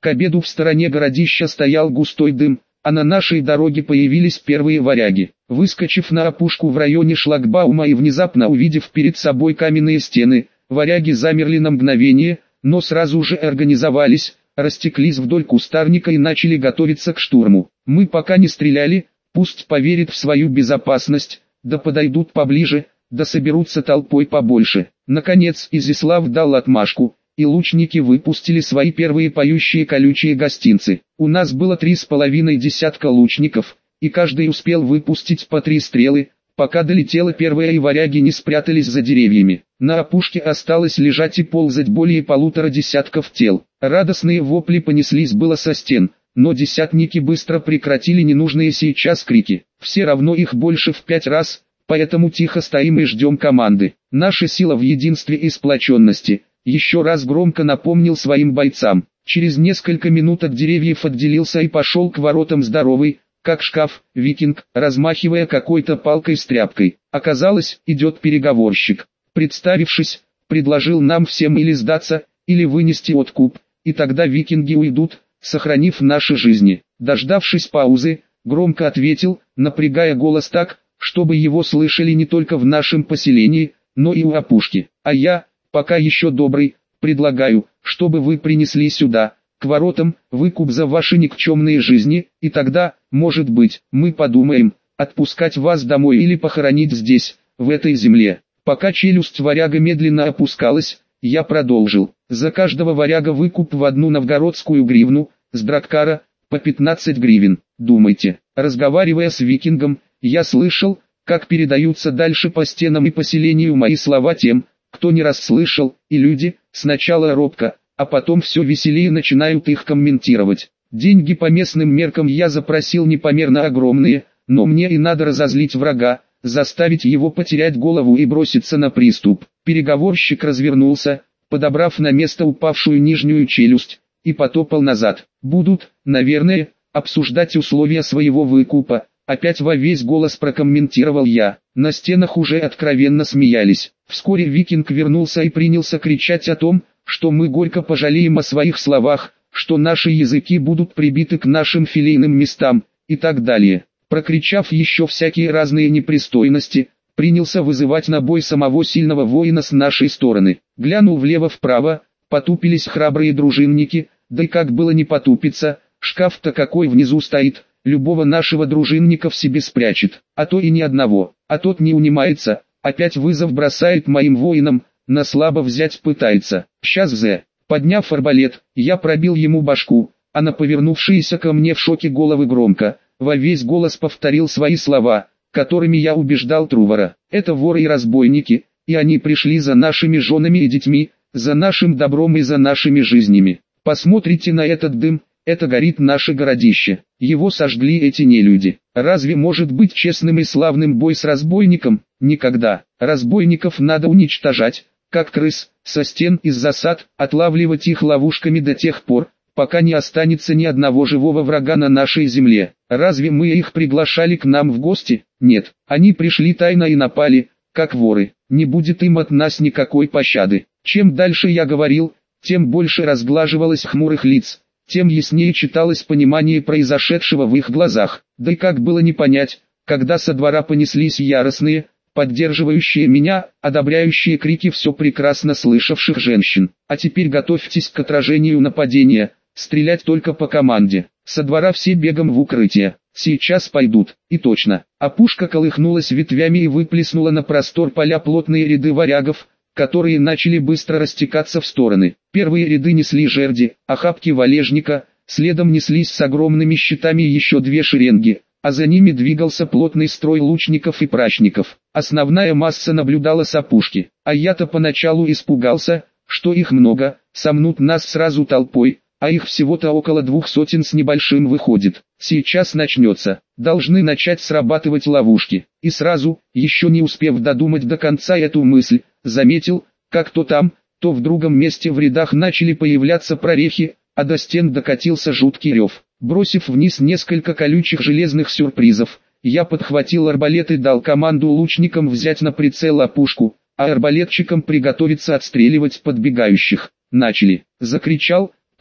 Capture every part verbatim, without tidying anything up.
К обеду в стороне городища стоял густой дым, а на нашей дороге появились первые варяги. Выскочив на опушку в районе шлагбаума и внезапно увидев перед собой каменные стены, варяги замерли на мгновение, но сразу же организовались, растеклись вдоль кустарника и начали готовиться к штурму. Мы пока не стреляли, пусть поверят в свою безопасность, да подойдут поближе, да соберутся толпой побольше. Наконец Изяслав дал отмашку, и лучники выпустили свои первые поющие колючие гостинцы. У нас было три с половиной десятка лучников, и каждый успел выпустить по три стрелы, пока долетела первая и варяги не спрятались за деревьями. На опушке осталось лежать и ползать более полутора десятков тел. Радостные вопли понеслись было со стен, но десятники быстро прекратили ненужные сейчас крики. Все равно их больше в пять раз, поэтому тихо стоим и ждем команды. Наша сила в единстве и сплоченности. Еще раз громко напомнил своим бойцам. Через несколько минут от деревьев отделился и пошел к воротам здоровый, как шкаф, викинг, размахивая какой-то палкой с тряпкой. Оказалось, идет переговорщик. Представившись, предложил нам всем или сдаться, или вынести откуп, и тогда викинги уйдут, сохранив наши жизни. Дождавшись паузы, громко ответил, напрягая голос так, чтобы его слышали не только в нашем поселении, но и у опушки. А я, пока еще добрый, предлагаю, чтобы вы принесли сюда, к воротам, выкуп за ваши никчемные жизни, и тогда, может быть, мы подумаем, отпускать вас домой или похоронить здесь, в этой земле. Пока челюсть варяга медленно опускалась, я продолжил. За каждого варяга выкуп в одну новгородскую гривну, с драккара, по пятнадцать гривен. Думайте, разговаривая с викингом, я слышал, как передаются дальше по стенам и поселению мои слова тем, кто не расслышал, и люди, сначала робко, а потом все веселее начинают их комментировать. Деньги по местным меркам я запросил непомерно огромные, но мне и надо разозлить врага, заставить его потерять голову и броситься на приступ. Переговорщик развернулся, подобрав на место упавшую нижнюю челюсть, и потопал назад. Будут, наверное, обсуждать условия своего выкупа. Опять во весь голос прокомментировал я. На стенах уже откровенно смеялись. Вскоре викинг вернулся и принялся кричать о том, что мы горько пожалеем о своих словах, что наши языки будут прибиты к нашим филейным местам, и так далее. Прокричав еще всякие разные непристойности, принялся вызывать на бой самого сильного воина с нашей стороны. Глянул влево-вправо, потупились храбрые дружинники, да и как было не потупиться, шкаф-то какой внизу стоит, любого нашего дружинника в себе спрячет, а то и ни одного, а тот не унимается, опять вызов бросает моим воинам, на слабо взять пытается. Сейчас зе, подняв арбалет, я пробил ему башку, а на повернувшиеся ко мне в шоке головы громко, во весь голос повторил свои слова, которыми я убеждал Трувора. Это воры и разбойники, и они пришли за нашими женами и детьми, за нашим добром и за нашими жизнями. Посмотрите на этот дым, это горит наше городище. Его сожгли эти нелюди. Разве может быть честным и славным бой с разбойником? Никогда. Разбойников надо уничтожать, как крыс, со стен из засад, отлавливать их ловушками до тех пор, пока не останется ни одного живого врага на нашей земле. Разве мы их приглашали к нам в гости? Нет. Они пришли тайно и напали, как воры. Не будет им от нас никакой пощады. Чем дальше я говорил, тем больше разглаживалось хмурых лиц, тем яснее читалось понимание произошедшего в их глазах. Да и как было не понять, когда со двора понеслись яростные, поддерживающие меня, одобряющие крики все прекрасно слышавших женщин. А теперь готовьтесь к отражению нападения, стрелять только по команде. Со двора все бегом в укрытие. Сейчас пойдут. И точно. Опушка колыхнулась ветвями и выплеснула на простор поля плотные ряды варягов, которые начали быстро растекаться в стороны. Первые ряды несли жерди, охапки валежника, следом неслись с огромными щитами еще две шеренги, а за ними двигался плотный строй лучников и прачников. Основная масса наблюдала с опушки, а я-то поначалу испугался, что их много, сомнут нас сразу толпой, а их всего-то около двух сотен с небольшим выходит. Сейчас начнется, должны начать срабатывать ловушки. И сразу, еще не успев додумать до конца эту мысль, заметил, как то там, то в другом месте в рядах начали появляться прорехи, а до стен докатился жуткий рев. Бросив вниз несколько колючих железных сюрпризов, я подхватил арбалет и дал команду лучникам взять на прицел опушку, а арбалетчикам приготовиться отстреливать подбегающих. Начали. Закричал,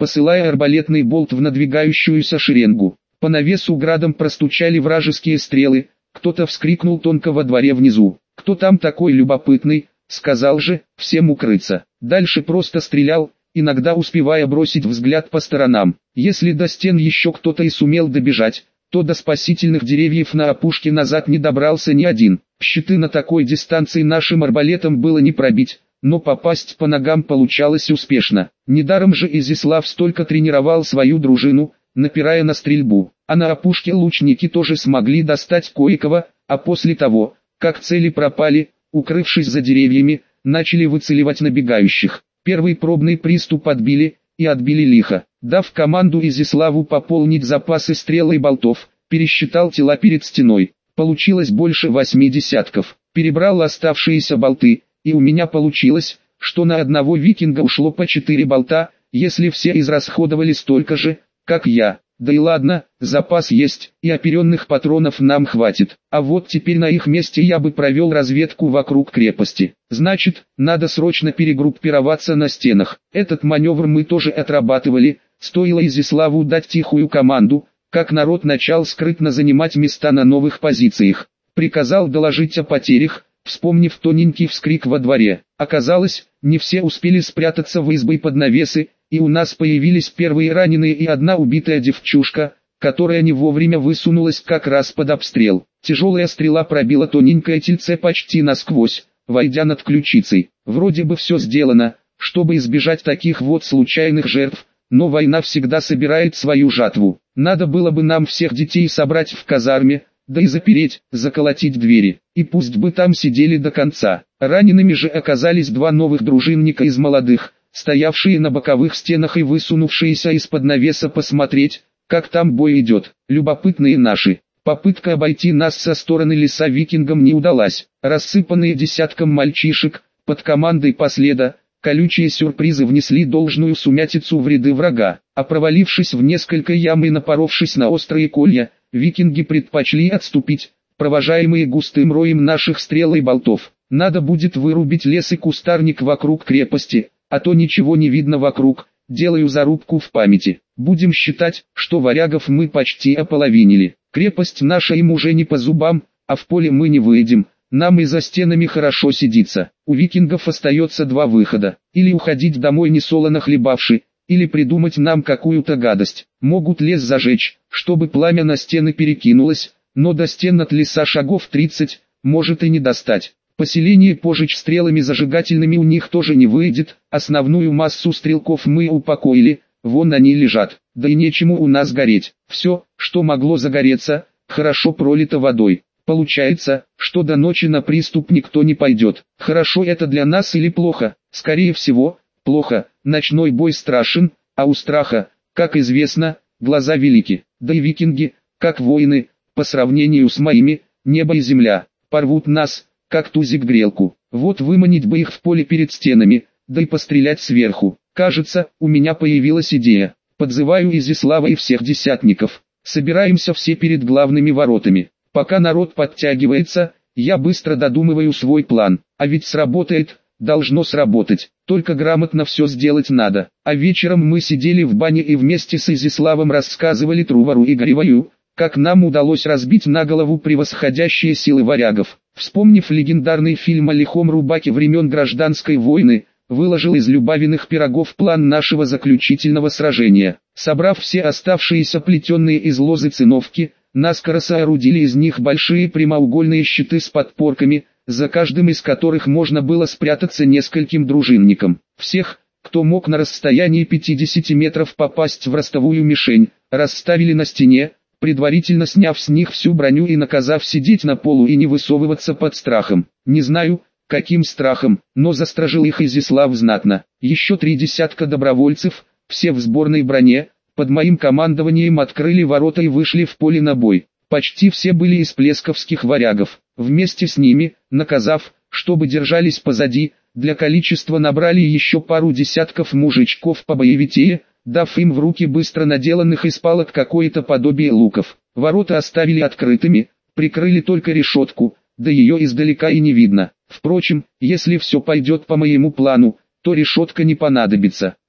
посылая арбалетный болт в надвигающуюся шеренгу. По навесу градом простучали вражеские стрелы, кто-то вскрикнул тонко во дворе внизу. «Кто там такой любопытный?» Сказал же, всем укрыться. Дальше просто стрелял, иногда успевая бросить взгляд по сторонам. Если до стен еще кто-то и сумел добежать, то до спасительных деревьев на опушке назад не добрался ни один. Щиты на такой дистанции нашим арбалетом было не пробить, но попасть по ногам получалось успешно. Недаром же Изяслав столько тренировал свою дружину, напирая на стрельбу. А на опушке лучники тоже смогли достать кое-кого, а после того, как цели пропали, укрывшись за деревьями, начали выцеливать набегающих. Первый пробный приступ отбили, и отбили лихо. Дав команду Изяславу пополнить запасы стрел и болтов, пересчитал тела перед стеной. Получилось больше восьми десятков. Перебрал оставшиеся болты, и у меня получилось, что на одного викинга ушло по четыре болта, если все израсходовали столько же, как я. Да и ладно, запас есть, и оперенных патронов нам хватит. А вот теперь на их месте я бы провел разведку вокруг крепости. Значит, надо срочно перегруппироваться на стенах. Этот маневр мы тоже отрабатывали, стоило Изяславу дать тихую команду, как народ начал скрытно занимать места на новых позициях. Приказал доложить о потерях, вспомнив тоненький вскрик во дворе. Оказалось, не все успели спрятаться в избы под навесы, и у нас появились первые раненые и одна убитая девчушка, которая не вовремя высунулась как раз под обстрел. Тяжелая стрела пробила тоненькое тельце почти насквозь, войдя над ключицей. Вроде бы все сделано, чтобы избежать таких вот случайных жертв, но война всегда собирает свою жатву. Надо было бы нам всех детей собрать в казарме, да и запереть, заколотить двери, и пусть бы там сидели до конца. Ранеными же оказались два новых дружинника из молодых, стоявшие на боковых стенах и высунувшиеся из-под навеса посмотреть, как там бой идет. Любопытные наши. Попытка обойти нас со стороны леса викингам не удалась. Рассыпанные десятком мальчишек, под командой последа, колючие сюрпризы внесли должную сумятицу в ряды врага, а провалившись в несколько ям и напоровшись на острые колья, викинги предпочли отступить, провожаемые густым роем наших стрел и болтов. Надо будет вырубить лес и кустарник вокруг крепости, а то ничего не видно вокруг. Делаю зарубку в памяти. Будем считать, что варягов мы почти ополовинили. Крепость наша им уже не по зубам, а в поле мы не выйдем. Нам и за стенами хорошо сидится. У викингов остается два выхода. Или уходить домой несолоно хлебавши, или придумать нам какую-то гадость. Могут лес зажечь, чтобы пламя на стены перекинулось, но до стен от леса шагов тридцать, может и не достать. Поселение пожечь стрелами зажигательными у них тоже не выйдет, основную массу стрелков мы упокоили, вон они лежат, да и нечему у нас гореть. Все, что могло загореться, хорошо пролито водой. Получается, что до ночи на приступ никто не пойдет. Хорошо это для нас или плохо? Скорее всего, плохо. Ночной бой страшен, а у страха, как известно, глаза велики. Да и викинги, как воины, по сравнению с моими, небо и земля, порвут нас, как тузик грелку. Вот выманить бы их в поле перед стенами, да и пострелять сверху. Кажется, у меня появилась идея. Подзываю Изяслава и всех десятников. Собираемся все перед главными воротами. Пока народ подтягивается, я быстро додумываю свой план. А ведь сработает, должно сработать. Только грамотно все сделать надо. А вечером мы сидели в бане и вместе с Изяславом рассказывали Трувару и Горевою, как нам удалось разбить на голову превосходящие силы варягов. Вспомнив легендарный фильм о лихом рубаке времен гражданской войны, выложил из Любавиных пирогов план нашего заключительного сражения. Собрав все оставшиеся плетенные из лозы циновки, наскоро соорудили из них большие прямоугольные щиты с подпорками, за каждым из которых можно было спрятаться нескольким дружинникам. Всех, кто мог на расстоянии пятидесяти метров попасть в ростовую мишень, расставили на стене, предварительно сняв с них всю броню и наказав сидеть на полу и не высовываться под страхом. Не знаю, каким страхом, но застрожил их Изяслав знатно. Еще три десятка добровольцев, все в сборной броне, под моим командованием открыли ворота и вышли в поле на бой. Почти все были из плесковских варягов. Вместе с ними, наказав, чтобы держались позади, для количества набрали еще пару десятков мужичков побоевитее, дав им в руки быстро наделанных из палок какое-то подобие луков. Ворота оставили открытыми, прикрыли только решетку, да ее издалека и не видно. Впрочем, если все пойдет по моему плану, то решетка не понадобится.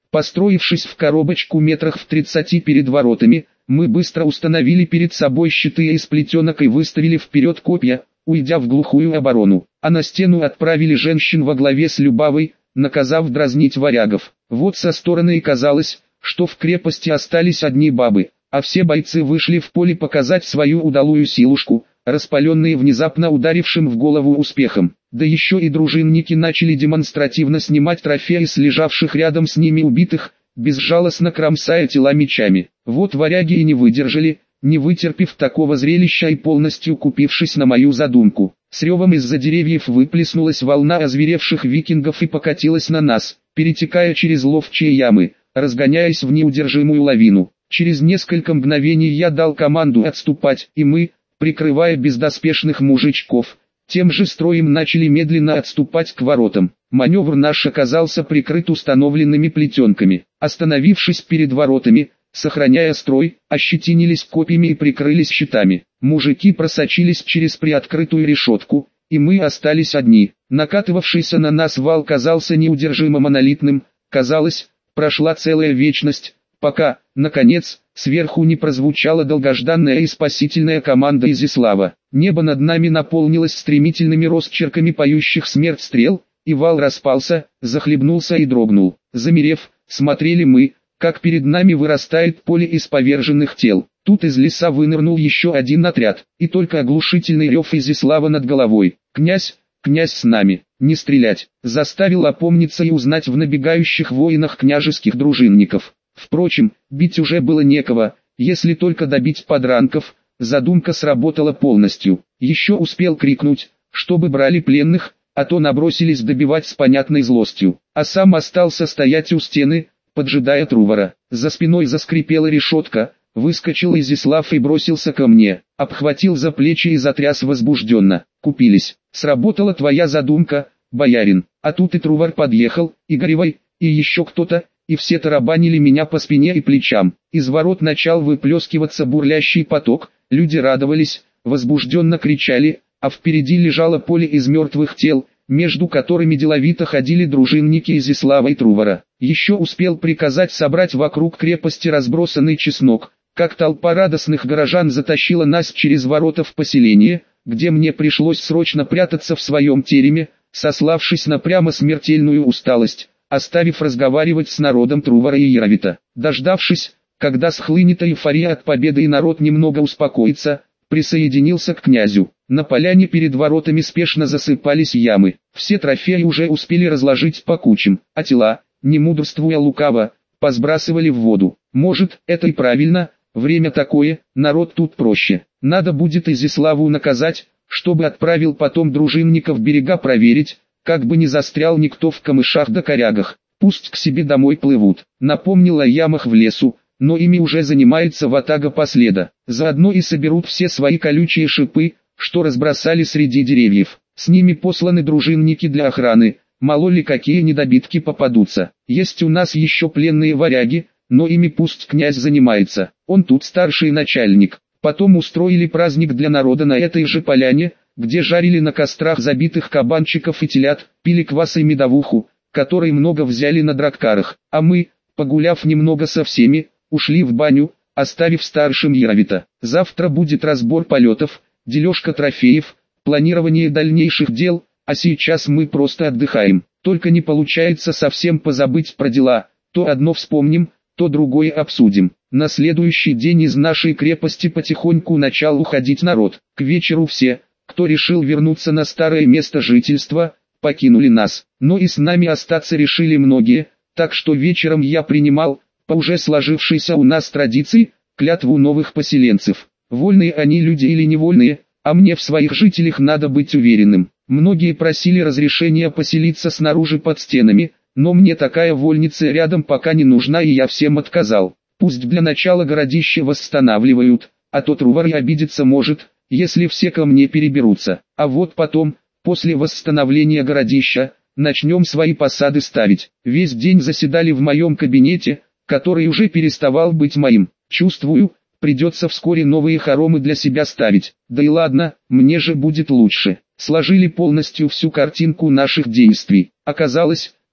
Построившись в коробочку метрах в тридцати перед воротами, мы быстро установили перед собой щиты из плетенок и выставили вперед копья, уйдя в глухую оборону, а на стену отправили женщин во главе с Любавой, наказав дразнить варягов. Вот со стороны и казалось, что в крепости остались одни бабы, а все бойцы вышли в поле показать свою удалую силушку, распаленные внезапно ударившим в голову успехом. Да еще и дружинники начали демонстративно снимать трофеи с лежавших рядом с ними убитых, безжалостно кромсая тела мечами. Вот варяги и не выдержали, не вытерпев такого зрелища и полностью купившись на мою задумку. С ревом из-за деревьев выплеснулась волна озверевших викингов и покатилась на нас, перетекая через ловчие ямы, разгоняясь в неудержимую лавину. Через несколько мгновений я дал команду отступать, и мы, прикрывая бездоспешных мужичков, тем же строем начали медленно отступать к воротам. Маневр наш оказался прикрыт установленными плетенками. Остановившись перед воротами, сохраняя строй, ощетинились копьями и прикрылись щитами. Мужики просочились через приоткрытую решетку, и мы остались одни. Накатывавшийся на нас вал казался неудержимо монолитным, казалось, прошла целая вечность, пока, наконец, сверху не прозвучала долгожданная и спасительная команда Изяслава. Небо над нами наполнилось стремительными росчерками поющих смерть стрел, и вал распался, захлебнулся и дрогнул. Замерев, смотрели мы, как перед нами вырастает поле из поверженных тел. Тут из леса вынырнул еще один отряд, и только оглушительный рев Изяслава над головой. «Князь, князь с нами, не стрелять!» заставил опомниться и узнать в набегающих воинах княжеских дружинников. Впрочем, бить уже было некого, если только добить подранков. Задумка сработала полностью. Еще успел крикнуть, чтобы брали пленных, а то набросились добивать с понятной злостью. А сам остался стоять у стены, поджидая Трувора. За спиной заскрипела решетка, выскочил Изяслав и бросился ко мне, обхватил за плечи и затряс возбужденно. «Купились. Сработала твоя задумка, боярин. А тут и Трувор подъехал, и Горевой, и еще кто-то, и все тарабанили меня по спине и плечам. Из ворот начал выплескиваться бурлящий поток, люди радовались, возбужденно кричали, а впереди лежало поле из мертвых тел, между которыми деловито ходили дружинники Изяслава и Трувора. Еще успел приказать собрать вокруг крепости разбросанный чеснок, как толпа радостных горожан затащила нас через ворота в поселение, где мне пришлось срочно прятаться в своем тереме, сославшись на прямо смертельную усталость, оставив разговаривать с народом Трувора и Яровита. Дождавшись, когда схлынет эйфория от победы и народ немного успокоится, присоединился к князю. На поляне перед воротами спешно засыпались ямы. Все трофеи уже успели разложить по кучам, а тела, не мудрствуя лукаво, посбрасывали в воду. Может, это и правильно, время такое, народ тут проще. Надо будет Изяславу наказать, чтобы отправил потом дружинников берега проверить, как бы не застрял никто в камышах да корягах. Пусть к себе домой плывут. Напомнил о ямах в лесу, но ими уже занимается ватага последа. Заодно и соберут все свои колючие шипы, что разбросали среди деревьев. С ними посланы дружинники для охраны, мало ли какие недобитки попадутся. Есть у нас еще пленные варяги, но ими пусть князь занимается, он тут старший начальник. Потом устроили праздник для народа на этой же поляне, где жарили на кострах забитых кабанчиков и телят, пили квас и медовуху, которой много взяли на драккарах, а мы, погуляв немного со всеми, ушли в баню, оставив старшим Яровита. Завтра будет разбор полетов, дележка трофеев, планирование дальнейших дел, а сейчас мы просто отдыхаем. Только не получается совсем позабыть про дела, то одно вспомним, то другое обсудим. На следующий день из нашей крепости потихоньку начал уходить народ. К вечеру все, кто решил вернуться на старое место жительства, покинули нас. Но и с нами остаться решили многие, так что вечером я принимал, по уже сложившейся у нас традиции, клятву новых поселенцев. Вольные они люди или невольные, а мне в своих жителях надо быть уверенным. Многие просили разрешения поселиться снаружи под стенами, но мне такая вольница рядом пока не нужна, и я всем отказал. Пусть для начала городище восстанавливают, а то Трувор и обидеться может, если все ко мне переберутся. А вот потом, после восстановления городища, начнем свои посады ставить. Весь день заседали в моем кабинете, который уже переставал быть моим. Чувствую, придется вскоре новые хоромы для себя ставить. Да и ладно, мне же будет лучше. Сложили полностью всю картинку наших действий. Оказалось,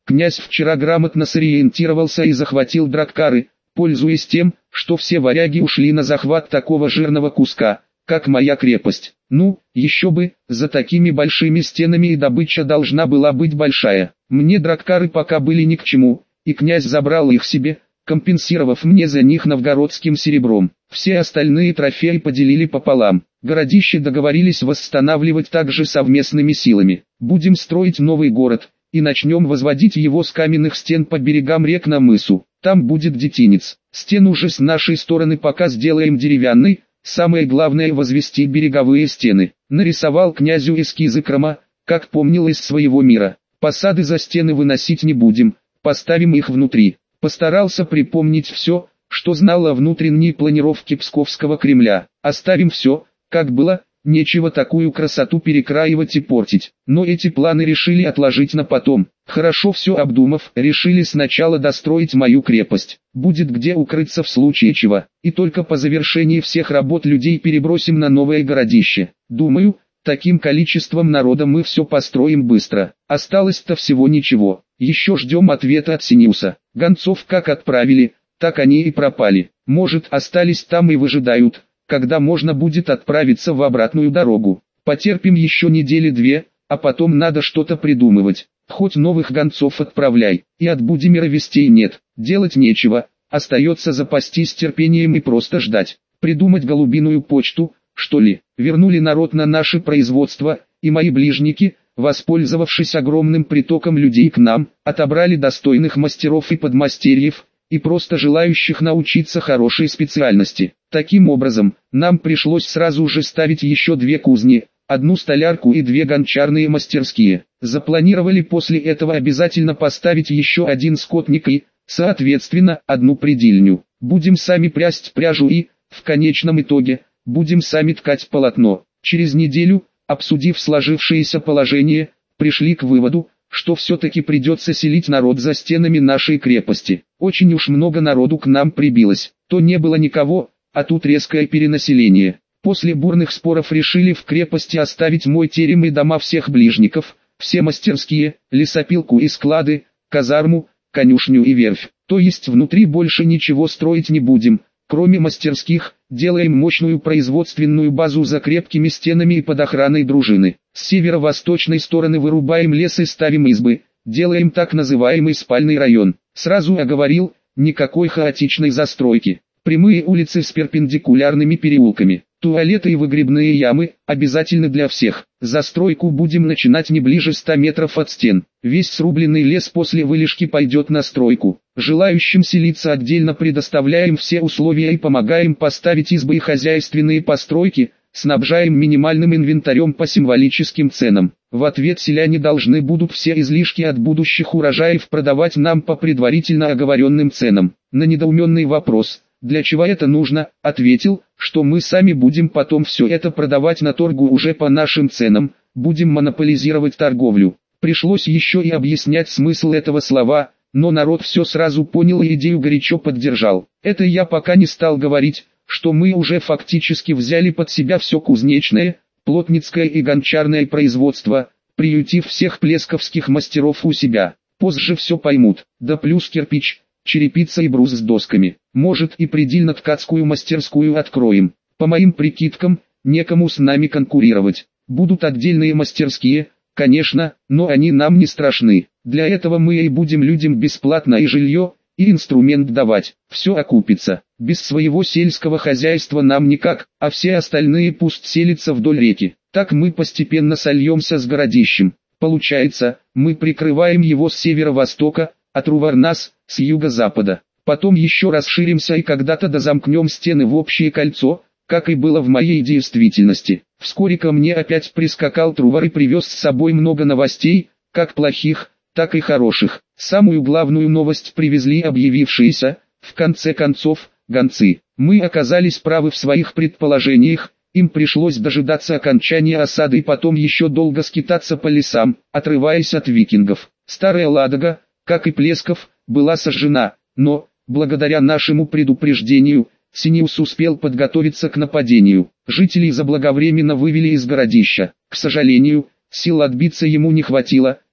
Князь вчера грамотно сориентировался и захватил Драккары, пользуясь тем, что все варяги ушли на захват такого жирного куска, как моя крепость. Ну, еще бы, за такими большими стенами и добыча должна была быть большая. Мне Драккары пока были ни к чему, и князь забрал их себе, компенсировав мне за них новгородским серебром. Все остальные трофеи поделили пополам. Городище договорились восстанавливать также совместными силами. Будем строить новый город, и начнем возводить его с каменных стен по берегам рек на мысу. Там будет детинец. Стену же с нашей стороны пока сделаем деревянной. Самое главное возвести береговые стены. Нарисовал князю эскизы Крыма, как помнил из своего мира. Посады за стены выносить не будем, поставим их внутри. Постарался припомнить все, что знал о внутренней планировке Псковского Кремля. Оставим все, как было, нечего такую красоту перекраивать и портить. Но эти планы решили отложить на потом. Хорошо все обдумав, решили сначала достроить мою крепость. Будет где укрыться в случае чего. И только по завершении всех работ людей перебросим на новое городище. Думаю, таким количеством народа мы все построим быстро. Осталось-то всего ничего. Еще ждем ответа от Синиуса. Гонцов как отправили, так они и пропали. Может, остались там и выжидают, когда можно будет отправиться в обратную дорогу. Потерпим еще недели две, а потом надо что-то придумывать. Хоть новых гонцов отправляй, и от Будимира вестей нет. Делать нечего, остается запастись терпением и просто ждать. Придумать голубиную почту, что ли. Вернули народ на наше производство, и мои ближники, воспользовавшись огромным притоком людей к нам, отобрали достойных мастеров и подмастерьев, и просто желающих научиться хорошей специальности. Таким образом, нам пришлось сразу же ставить еще две кузни, одну столярку и две гончарные мастерские. Запланировали после этого обязательно поставить еще один скотник и, соответственно, одну предельню. Будем сами прясть пряжу и, в конечном итоге, будем сами ткать полотно. Через неделю, обсудив сложившееся положение, пришли к выводу, что все-таки придется селить народ за стенами нашей крепости. Очень уж много народу к нам прибилось, то не было никого, а тут резкое перенаселение. После бурных споров решили в крепости оставить мой терем и дома всех ближников, все мастерские, лесопилку и склады, казарму, конюшню и верфь. То есть внутри больше ничего строить не будем. Кроме мастерских, делаем мощную производственную базу за крепкими стенами и под охраной дружины. С северо-восточной стороны вырубаем лес и ставим избы, делаем так называемый спальный район. Сразу оговорил, никакой хаотичной застройки. Прямые улицы с перпендикулярными переулками, туалеты и выгребные ямы, обязательны для всех. Застройку будем начинать не ближе ста метров от стен. Весь срубленный лес после вылежки пойдет на стройку. Желающим селиться отдельно предоставляем все условия и помогаем поставить избы и хозяйственные постройки, снабжаем минимальным инвентарем по символическим ценам. В ответ селяне должны будут все излишки от будущих урожаев продавать нам по предварительно оговоренным ценам. На недоуменный вопрос, для чего это нужно, ответил, что мы сами будем потом все это продавать на торгу уже по нашим ценам, будем монополизировать торговлю. Пришлось еще и объяснять смысл этого слова, но народ все сразу понял и идею горячо поддержал. Это я пока не стал говорить, что мы уже фактически взяли под себя все кузнечное, плотницкое и гончарное производство, приютив всех плесковских мастеров у себя. Позже все поймут, да плюс кирпич, черепица и брус с досками. Может и предельно-ткацкую мастерскую откроем. По моим прикидкам, некому с нами конкурировать. Будут отдельные мастерские, конечно, но они нам не страшны. Для этого мы и будем людям бесплатно и жилье, и инструмент давать. Все окупится. Без своего сельского хозяйства нам никак, а все остальные пусть селятся вдоль реки. Так мы постепенно сольемся с городищем. Получается, мы прикрываем его с северо-востока, а Труварнас с юго-запада. Потом еще расширимся и когда-то дозамкнем стены в общее кольцо, как и было в моей действительности. Вскоре ко мне опять прискакал Трувар и привез с собой много новостей, как плохих, так и хороших. Самую главную новость привезли объявившиеся, в конце концов, гонцы. Мы оказались правы в своих предположениях, им пришлось дожидаться окончания осады и потом еще долго скитаться по лесам, отрываясь от викингов. Старая Ладога, как и Плесков, была сожжена, но, благодаря нашему предупреждению, Синиус успел подготовиться к нападению. Жителей заблаговременно вывели из городища. К сожалению, сил отбиться ему не хватило,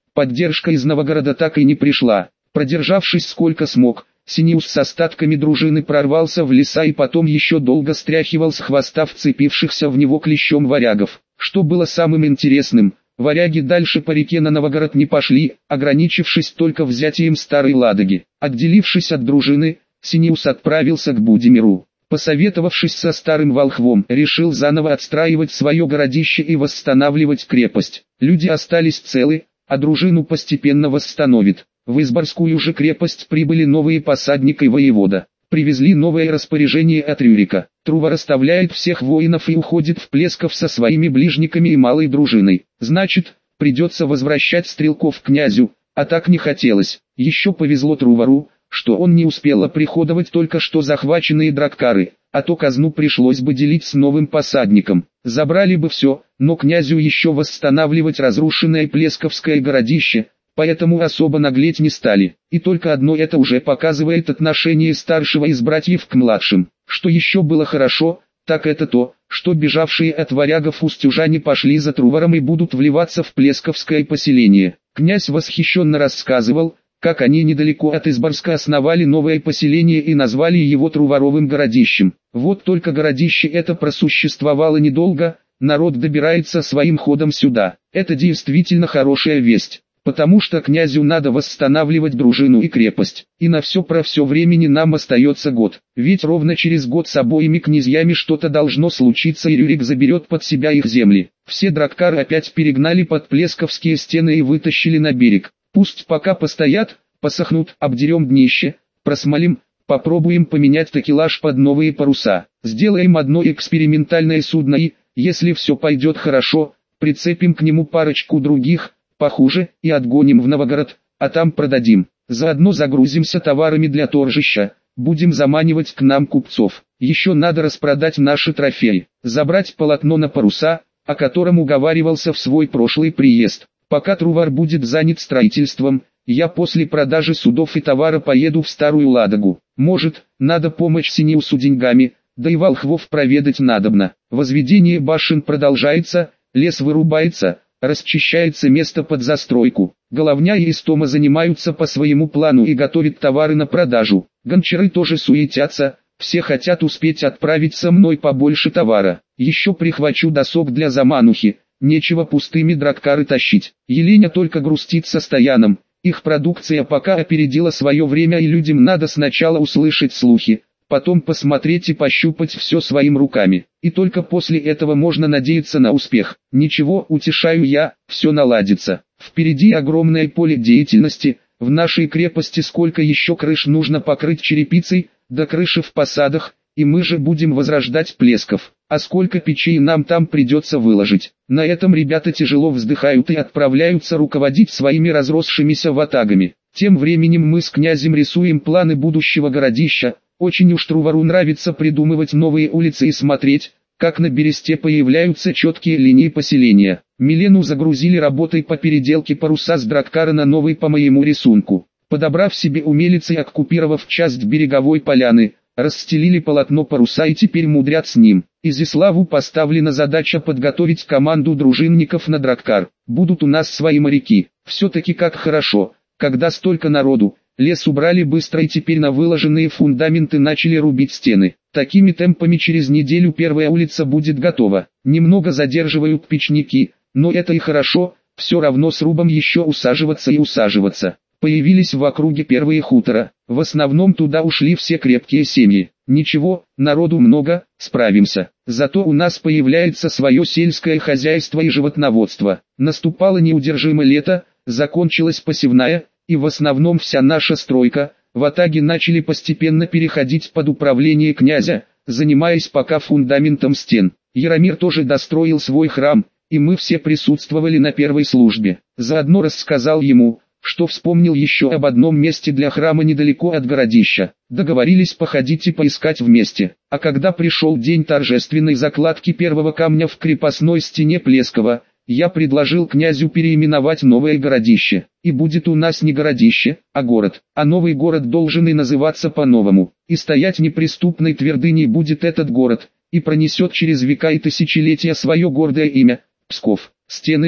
Поддержка из Новгорода так и не пришла. Продержавшись сколько смог, Синеус с остатками дружины прорвался в леса и потом еще долго стряхивал с хвоста вцепившихся в него клещом варягов. Что было самым интересным, варяги дальше по реке на Новгород не пошли, ограничившись только взятием Старой Ладоги. Отделившись от дружины, Синеус отправился к Будимиру. Посоветовавшись со старым волхвом, решил заново отстраивать свое городище и восстанавливать крепость. Люди остались целы, а дружину постепенно восстановит. В Изборскую же крепость прибыли новые посадник и воевода. Привезли новое распоряжение от Рюрика. Трувор оставляет всех воинов и уходит в Плесков со своими ближниками и малой дружиной. Значит, придется возвращать стрелков князю, а так не хотелось. Еще повезло Трувору, что он не успел оприходовать только что захваченные драккары, а то казну пришлось бы делить с новым посадником. Забрали бы все, но князю еще восстанавливать разрушенное Плесковское городище, поэтому особо наглеть не стали. И только одно это уже показывает отношение старшего из братьев к младшим. Что еще было хорошо, так это то, что бежавшие от варягов устюжане пошли за Трувором и будут вливаться в Плесковское поселение. Князь восхищенно рассказывал, как они недалеко от Изборска основали новое поселение и назвали его Труворовым городищем. Вот только городище это просуществовало недолго, народ добирается своим ходом сюда. Это действительно хорошая весть, потому что князю надо восстанавливать дружину и крепость. И на все про все времени нам остается год, ведь ровно через год с обоими князьями что-то должно случиться и Рюрик заберет под себя их земли. Все драккары опять перегнали под Плесковские стены и вытащили на берег. Пусть пока постоят, посохнут, обдерем днище, просмолим, попробуем поменять такелаж под новые паруса. Сделаем одно экспериментальное судно и, если все пойдет хорошо, прицепим к нему парочку других, похуже, и отгоним в Новгород, а там продадим. Заодно загрузимся товарами для торжища, будем заманивать к нам купцов. Еще надо распродать наши трофеи, забрать полотно на паруса, о котором уговаривался в свой прошлый приезд. Пока Трувор будет занят строительством, я после продажи судов и товара поеду в Старую Ладогу. Может, надо помочь Синеусу деньгами, да и волхвов проведать надобно. Возведение башен продолжается, лес вырубается, расчищается место под застройку. Головня и Истома занимаются по своему плану и готовят товары на продажу. Гончары тоже суетятся, все хотят успеть отправить со мной побольше товара. Еще прихвачу досок для заманухи. Нечего пустыми драккары тащить. Еленя только грустит со Стояном. Их продукция пока опередила свое время и людям надо сначала услышать слухи, потом посмотреть и пощупать все своим руками. И только после этого можно надеяться на успех. Ничего, утешаю я, все наладится. Впереди огромное поле деятельности. В нашей крепости сколько еще крыш нужно покрыть черепицей, да крыши в посадах, и мы же будем возрождать Плесков. А сколько печей нам там придется выложить. На этом ребята тяжело вздыхают и отправляются руководить своими разросшимися ватагами. Тем временем мы с князем рисуем планы будущего городища. Очень уж Трувору нравится придумывать новые улицы и смотреть, как на бересте появляются четкие линии поселения. Милену загрузили работой по переделке паруса с драккара на новый по моему рисунку. Подобрав себе умелиц и оккупировав часть береговой поляны, расстелили полотно паруса и теперь мудрят с ним. Изяславу поставлена задача подготовить команду дружинников на драккар. Будут у нас свои моряки. Все-таки как хорошо, когда столько народу. Лес убрали быстро и теперь на выложенные фундаменты начали рубить стены. Такими темпами через неделю первая улица будет готова. Немного задерживают печники, но это и хорошо, все равно с рубом еще усаживаться и усаживаться. Появились в округе первые хутора, в основном туда ушли все крепкие семьи. Ничего, народу много, справимся. Зато у нас появляется свое сельское хозяйство и животноводство. Наступало неудержимое лето, закончилась посевная, и в основном вся наша стройка, ватаги начали постепенно переходить под управление князя, занимаясь пока фундаментом стен. Яромир тоже достроил свой храм, и мы все присутствовали на первой службе. Заодно рассказал ему, что вспомнил еще об одном месте для храма недалеко от городища. Договорились походить и поискать вместе. А когда пришел день торжественной закладки первого камня в крепостной стене Плескова, я предложил князю переименовать новое городище. И будет у нас не городище, а город. А новый город должен и называться по-новому. И стоять неприступной твердыней будет этот город, и пронесет через века и тысячелетия свое гордое имя – Псков. Стены,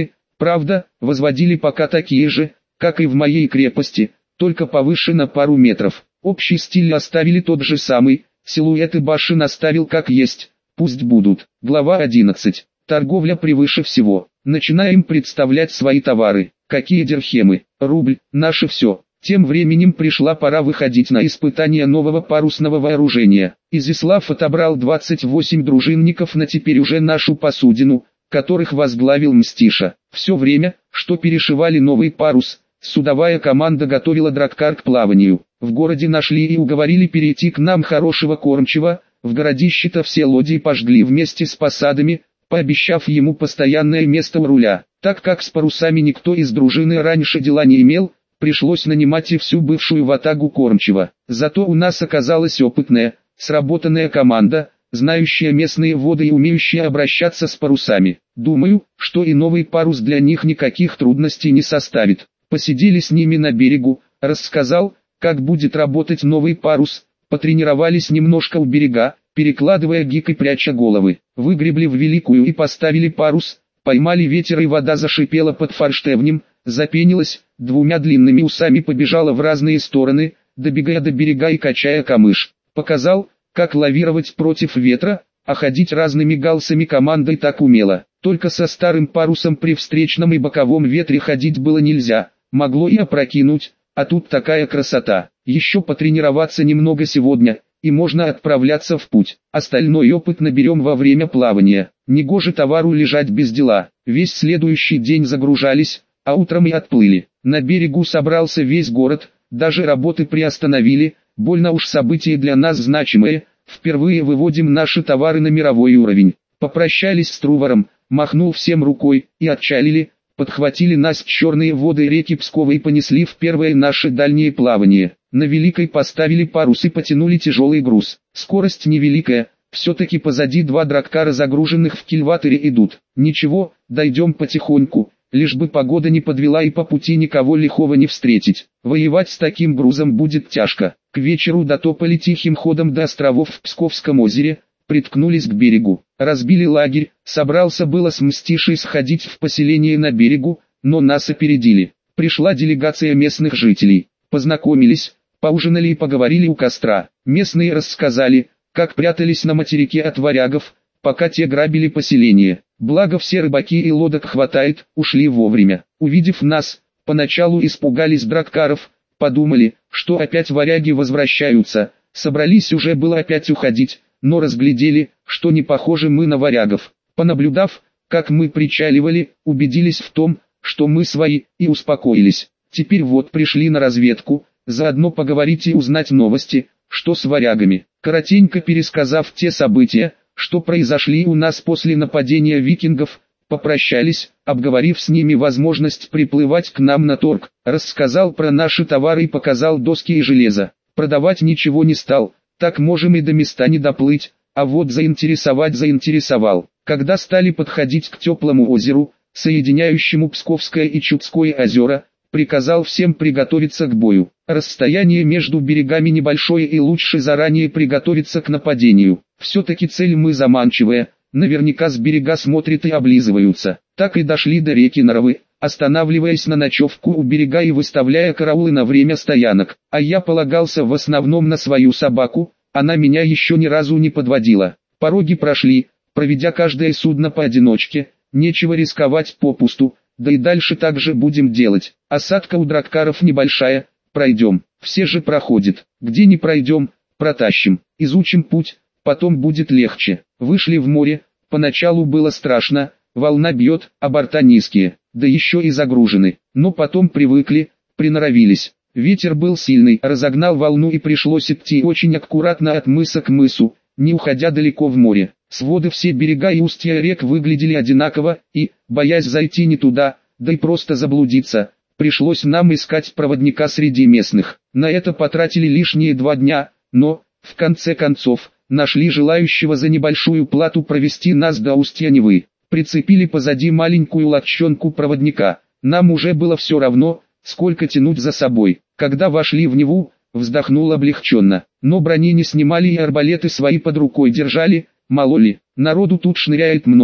Правда, возводили пока такие же, как и в моей крепости, только повыше на пару метров. Общий стиль оставили тот же самый, силуэты башен оставил как есть, пусть будут. Глава одиннадцать. Торговля превыше всего. Начинаем представлять свои товары. Какие дирхемы, рубль, наше все. Тем временем пришла пора выходить на испытание нового парусного вооружения. Изяслав отобрал двадцать восемь дружинников на теперь уже нашу посудину, которых возглавил Мстиша. Все время, что перешивали новый парус, судовая команда готовила драккар к плаванию. В городе нашли и уговорили перейти к нам хорошего кормчего, в городище-то все лодии пожгли вместе с посадами, пообещав ему постоянное место у руля. Так как с парусами никто из дружины раньше дела не имел, пришлось нанимать и всю бывшую ватагу кормчего. Зато у нас оказалась опытная, сработанная команда, знающая местные воды и умеющая обращаться с парусами. Думаю, что и новый парус для них никаких трудностей не составит. Посидели с ними на берегу, рассказал, как будет работать новый парус, потренировались немножко у берега, перекладывая гик и пряча головы. Выгребли в великую и поставили парус, поймали ветер и вода зашипела под форштевнем, запенилась, двумя длинными усами побежала в разные стороны, добегая до берега и качая камыш. Показал, как лавировать против ветра, а ходить разными галсами командой так умела. Только со старым парусом при встречном и боковом ветре ходить было нельзя, могло и опрокинуть, а тут такая красота. Еще потренироваться немного сегодня, и можно отправляться в путь. Остальной опыт наберем во время плавания. Негоже товару лежать без дела. Весь следующий день загружались, а утром и отплыли. На берегу собрался весь город, даже работы приостановили, больно уж событие для нас значимое, впервые выводим наши товары на мировой уровень. Попрощались с Трувором, махнул всем рукой, и отчалили, подхватили нас черные воды реки Пскова и понесли в первое наше дальнее плавание. На Великой поставили парус и потянули тяжелый груз. Скорость невеликая, все-таки позади два драккара загруженных в кильваторе идут. Ничего, дойдем потихоньку, лишь бы погода не подвела и по пути никого лихого не встретить. Воевать с таким грузом будет тяжко. К вечеру дотопали тихим ходом до островов в Псковском озере, приткнулись к берегу. Разбили лагерь, собрался было с Мстишей сходить в поселение на берегу, но нас опередили. Пришла делегация местных жителей. Познакомились, поужинали и поговорили у костра. Местные рассказали, как прятались на материке от варягов, пока те грабили поселение. Благо все рыбаки и лодок хватает, ушли вовремя. Увидев нас, поначалу испугались драккаров, подумали, что опять варяги возвращаются, собрались уже было опять уходить, но разглядели, что не похожи мы на варягов. Понаблюдав, как мы причаливали, убедились в том, что мы свои, и успокоились. Теперь вот пришли на разведку, заодно поговорить и узнать новости, что с варягами. Коротенько пересказав те события, что произошли у нас после нападения викингов, попрощались, обговорив с ними возможность приплывать к нам на торг. Рассказал про наши товары и показал доски и железо. Продавать ничего не стал, так можем и до места не доплыть, а вот заинтересовать заинтересовал. Когда стали подходить к теплому озеру, соединяющему Псковское и Чудское озера, приказал всем приготовиться к бою. Расстояние между берегами небольшое и лучше заранее приготовиться к нападению. Все-таки цель мы заманчивая, наверняка с берега смотрят и облизываются. Так и дошли до реки Наровы, останавливаясь на ночевку у берега и выставляя караулы на время стоянок. А я полагался в основном на свою собаку, она меня еще ни разу не подводила. Пороги прошли, проведя каждое судно поодиночке, нечего рисковать попусту. Да и дальше так же будем делать. Осадка у драккаров небольшая, пройдем. Все же проходят. Где не пройдем, протащим. Изучим путь, потом будет легче. Вышли в море, поначалу было страшно, волна бьет, а борта низкие, да еще и загружены. Но потом привыкли, приноровились. Ветер был сильный, разогнал волну и пришлось идти очень аккуратно от мыса к мысу, не уходя далеко в море. Своды все берега и устья рек выглядели одинаково, и, боясь зайти не туда, да и просто заблудиться, пришлось нам искать проводника среди местных. На это потратили лишние два дня, но, в конце концов, нашли желающего за небольшую плату провести нас до устья Невы. Прицепили позади маленькую лодчонку проводника. Нам уже было все равно, сколько тянуть за собой. Когда вошли в Неву, вздохнул облегченно. Но брони не снимали и арбалеты свои под рукой держали. Мало ли, народу тут шныряет много,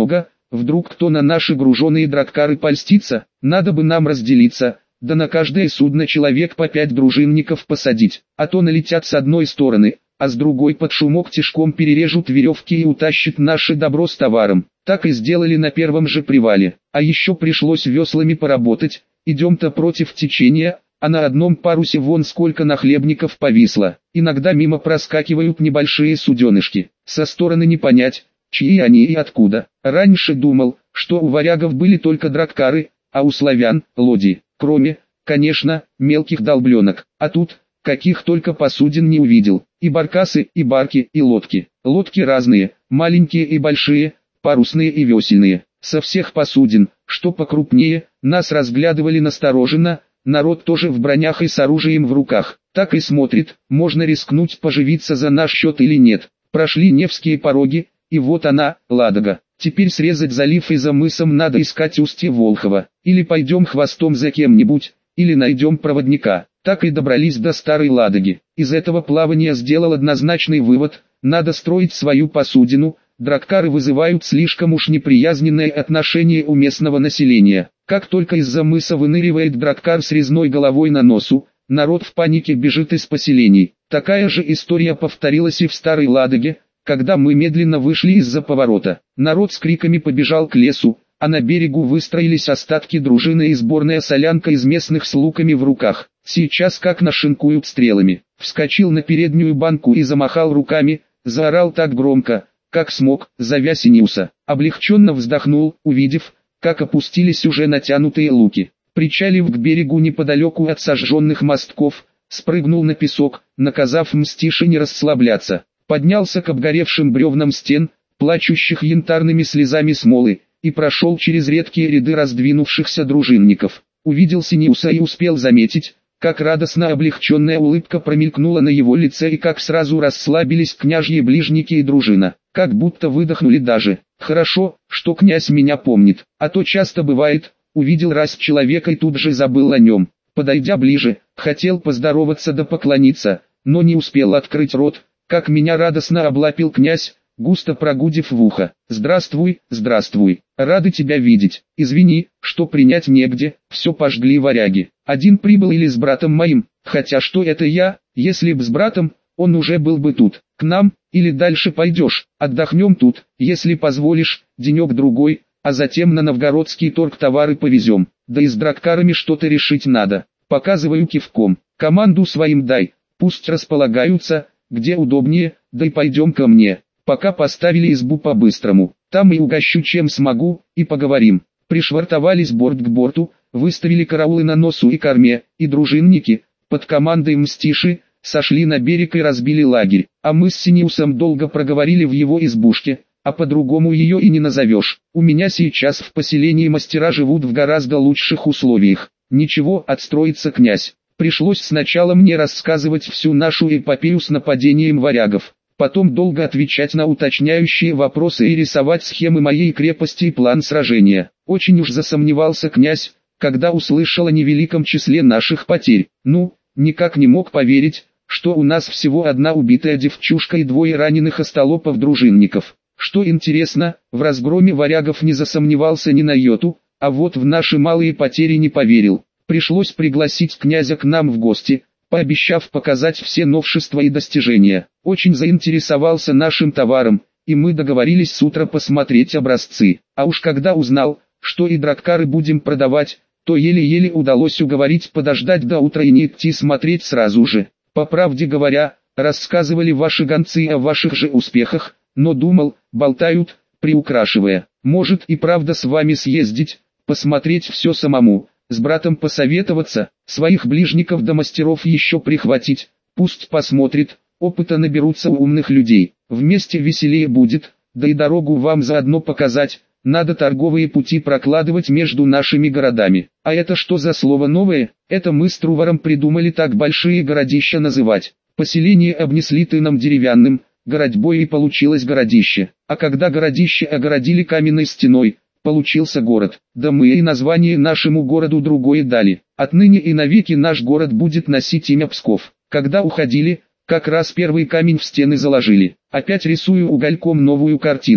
вдруг кто на наши груженые драккары польстится, надо бы нам разделиться, да на каждое судно человек по пять дружинников посадить, а то налетят с одной стороны, а с другой под шумок тишком перережут веревки и утащат наше добро с товаром. Так и сделали на первом же привале, а еще пришлось веслами поработать, идем-то против течения, а на одном парусе вон сколько нахлебников повисло. Иногда мимо проскакивают небольшие суденышки, со стороны не понять, чьи они и откуда. Раньше думал, что у варягов были только драккары, а у славян – лодьи, кроме, конечно, мелких долбленок, а тут, каких только посудин не увидел, и баркасы, и барки, и лодки. Лодки разные, маленькие и большие, парусные и весельные. Со всех посудин, что покрупнее, нас разглядывали настороженно, народ тоже в бронях и с оружием в руках. Так и смотрит, можно рискнуть поживиться за наш счет или нет. Прошли Невские пороги, и вот она, Ладога. Теперь срезать залив и за мысом надо искать устье Волхова. Или пойдем хвостом за кем-нибудь, или найдем проводника. Так и добрались до Старой Ладоги. Из этого плавания сделал однозначный вывод, надо строить свою посудину. Драккары вызывают слишком уж неприязненное отношение у местного населения. Как только из-за мыса выныривает драккар с резной головой на носу, народ в панике бежит из поселений. Такая же история повторилась и в Старой Ладоге, когда мы медленно вышли из-за поворота. Народ с криками побежал к лесу, а на берегу выстроились остатки дружины и сборная солянка из местных с луками в руках. Сейчас как нашинкуют стрелами. Вскочил на переднюю банку и замахал руками, заорал так громко, как смог, зовя Синеуса. Облегченно вздохнул, увидев, как опустились уже натянутые луки. Причалив к берегу неподалеку от сожженных мостков, спрыгнул на песок, наказав Мстише не расслабляться. Поднялся к обгоревшим бревнам стен, плачущих янтарными слезами смолы, и прошел через редкие ряды раздвинувшихся дружинников. Увидел Синеуса и успел заметить, как радостно облегченная улыбка промелькнула на его лице и как сразу расслабились княжьи ближники и дружина. Как будто выдохнули даже. Хорошо, что князь меня помнит, а то часто бывает, увидел раз человека и тут же забыл о нем. Подойдя ближе, хотел поздороваться да поклониться, но не успел открыть рот, как меня радостно облапил князь, густо прогудев в ухо. «Здравствуй, здравствуй, рады тебя видеть. Извини, что принять негде, все пожгли варяги. Один прибыл или с братом моим, хотя что это я, если б с братом, он уже был бы тут. К нам, или дальше пойдешь, отдохнем тут, если позволишь, денек-другой, а затем на новгородский торг товары повезем. Да и с драккарами что-то решить надо». Показываю кивком. «Команду своим дай, пусть располагаются, где удобнее, да и пойдем ко мне». Пока поставили избу по-быстрому, там и угощу чем смогу, и поговорим. Пришвартовались борт к борту, выставили караулы на носу и корме, и дружинники, под командой Мстиши, сошли на берег и разбили лагерь. А мы с Синеусом долго проговорили в его избушке, а по-другому ее и не назовешь. У меня сейчас в поселении мастера живут в гораздо лучших условиях. Ничего, отстроится князь. Пришлось сначала мне рассказывать всю нашу эпопею с нападением варягов. Потом долго отвечать на уточняющие вопросы и рисовать схемы моей крепости и план сражения. Очень уж засомневался князь, когда услышал о невеликом числе наших потерь. Ну, никак не мог поверить, что у нас всего одна убитая девчушка и двое раненых остолопов-дружинников. Что интересно, в разгроме варягов не засомневался ни на йоту, а вот в наши малые потери не поверил. Пришлось пригласить князя к нам в гости, пообещав показать все новшества и достижения. Очень заинтересовался нашим товаром, и мы договорились с утра посмотреть образцы. А уж когда узнал, что и драккары будем продавать, то еле-еле удалось уговорить подождать до утра и не идти смотреть сразу же. По правде говоря, рассказывали ваши гонцы о ваших же успехах, но думал, болтают, приукрашивая. Может и правда с вами съездить, посмотреть все самому, с братом посоветоваться, своих ближников да мастеров еще прихватить, пусть посмотрит, опыта наберутся у умных людей, вместе веселее будет, да и дорогу вам заодно показать, надо торговые пути прокладывать между нашими городами. А это что за слово новое? Это мы с Труваром придумали так большие городища называть. Поселение обнесли тыном деревянным, городьбой и получилось городище, а когда городище огородили каменной стеной, получился город. Да мы и название нашему городу другое дали. Отныне и навеки наш город будет носить имя Псков. Когда уходили, как раз первый камень в стены заложили. Опять рисую угольком новую картинку.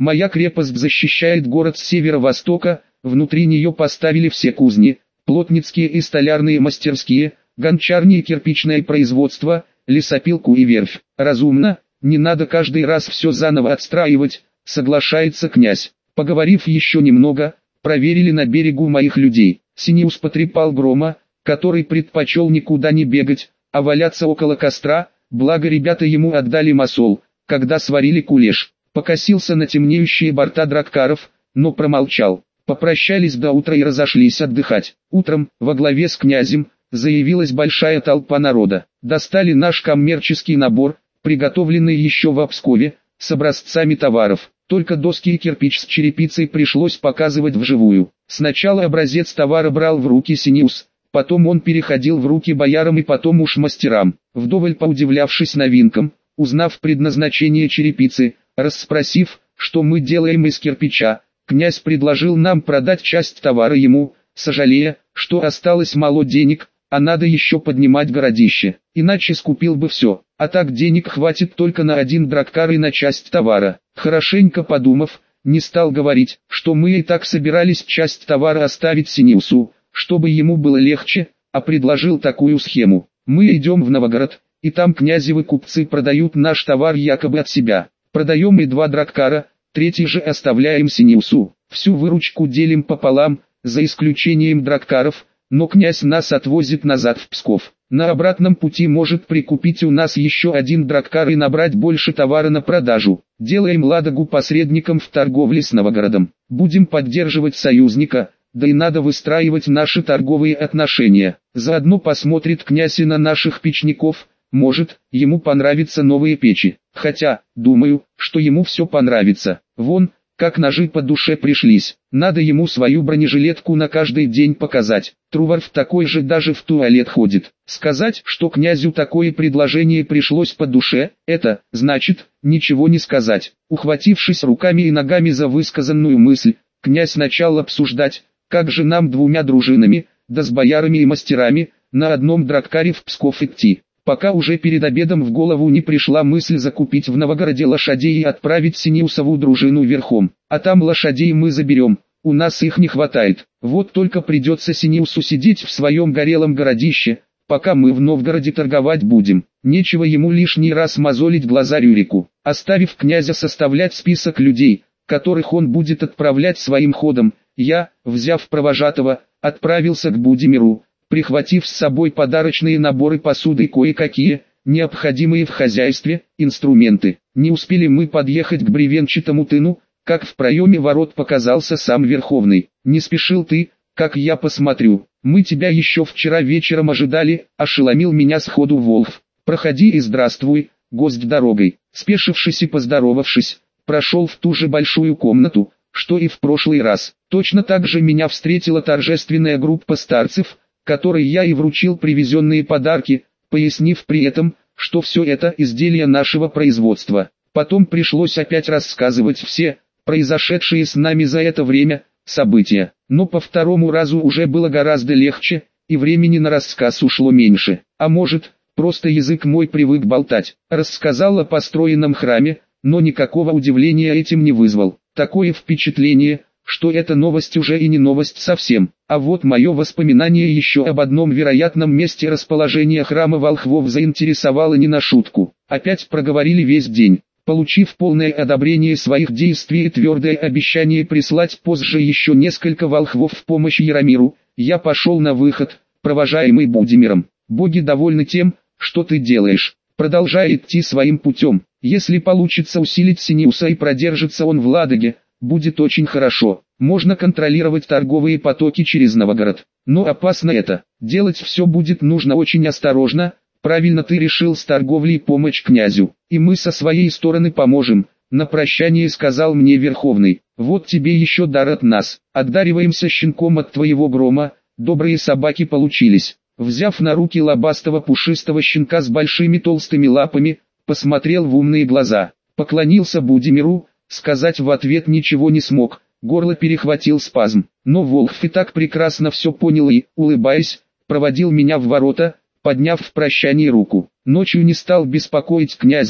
Моя крепость защищает город с северо-востока, внутри нее поставили все кузни, плотницкие и столярные мастерские, гончарни и кирпичное производство, лесопилку и верфь. Разумно, не надо каждый раз все заново отстраивать, соглашается князь. Поговорив еще немного, проверили на берегу моих людей. Синеус потрепал Грома, который предпочел никуда не бегать, а валяться около костра, благо ребята ему отдали масол, когда сварили кулеш. Покосился на темнеющие борта драккаров, но промолчал. Попрощались до утра и разошлись отдыхать. Утром, во главе с князем, заявилась большая толпа народа. Достали наш коммерческий набор, приготовленный еще в Пскове, с образцами товаров. Только доски и кирпич с черепицей пришлось показывать вживую. Сначала образец товара брал в руки Синеус, потом он переходил в руки боярам и потом уж мастерам. Вдоволь поудивлявшись новинкам, узнав предназначение черепицы, расспросив, что мы делаем из кирпича, князь предложил нам продать часть товара ему, сожалея, что осталось мало денег, а надо еще поднимать городище, иначе скупил бы все, а так денег хватит только на один драккар и на часть товара. Хорошенько подумав, не стал говорить, что мы и так собирались часть товара оставить Синеусу, чтобы ему было легче, а предложил такую схему. Мы идем в Новгород, и там князевы купцы продают наш товар якобы от себя. Продаем и два драккара, третий же оставляем Синеусу. Всю выручку делим пополам, за исключением драккаров, но князь нас отвозит назад в Псков. На обратном пути может прикупить у нас еще один драккар и набрать больше товара на продажу. Делаем Ладогу посредником в торговле с Новгородом. Будем поддерживать союзника, да и надо выстраивать наши торговые отношения. Заодно посмотрит князь и на наших печников, может, ему понравятся новые печи. Хотя, думаю, что ему все понравится. Вон, как ножи по душе пришлись. Надо ему свою бронежилетку на каждый день показать. Трувор в такой же даже в туалет ходит. Сказать, что князю такое предложение пришлось по душе, это, значит, ничего не сказать. Ухватившись руками и ногами за высказанную мысль, князь начал обсуждать, как же нам двумя дружинами, да с боярами и мастерами, на одном драккаре в Псков идти. Пока уже перед обедом в голову не пришла мысль закупить в Новгороде лошадей и отправить Синеусову дружину верхом. А там лошадей мы заберем, у нас их не хватает. Вот только придется Синеусу сидеть в своем горелом городище, пока мы в Новгороде торговать будем. Нечего ему лишний раз мозолить глаза Рюрику. Оставив князя составлять список людей, которых он будет отправлять своим ходом, я, взяв провожатого, отправился к Будимиру, прихватив с собой подарочные наборы посуды и кое-какие, необходимые в хозяйстве, инструменты. Не успели мы подъехать к бревенчатому тыну, как в проеме ворот показался сам Верховный. «Не спешил ты, как я посмотрю, мы тебя еще вчера вечером ожидали», — ошеломил меня сходу Волхв. «Проходи и здравствуй, гость дорогой». Спешившись и поздоровавшись, прошел в ту же большую комнату, что и в прошлый раз. Точно так же меня встретила торжественная группа старцев, которой я и вручил привезенные подарки, пояснив при этом, что все это изделия нашего производства. Потом пришлось опять рассказывать все, произошедшие с нами за это время, события. Но по второму разу уже было гораздо легче, и времени на рассказ ушло меньше. А может, просто язык мой привык болтать. Рассказал о построенном храме, но никакого удивления этим не вызвал. Такое впечатление, что эта новость уже и не новость совсем. А вот мое воспоминание еще об одном вероятном месте расположения храма волхвов заинтересовало не на шутку. Опять проговорили весь день. Получив полное одобрение своих действий и твердое обещание прислать позже еще несколько волхвов в помощь Яромиру, я пошел на выход, провожаемый Будимиром. «Боги довольны тем, что ты делаешь. Продолжай идти своим путем. Если получится усилить Синеуса и продержится он в Ладоге, будет очень хорошо. Можно контролировать торговые потоки через Новгород. Но опасно это. Делать все будет нужно очень осторожно. Правильно ты решил с торговлей помочь князю. И мы со своей стороны поможем», — на прощание сказал мне Верховный. «Вот тебе еще дар от нас. Отдариваемся щенком от твоего Грома. Добрые собаки получились». Взяв на руки лобастого пушистого щенка с большими толстыми лапами, посмотрел в умные глаза. Поклонился Будимиру, сказать в ответ ничего не смог, горло перехватил спазм. Но Волхв и так прекрасно все понял и, улыбаясь, проводил меня в ворота, подняв в прощании руку. Ночью не стал беспокоить князя,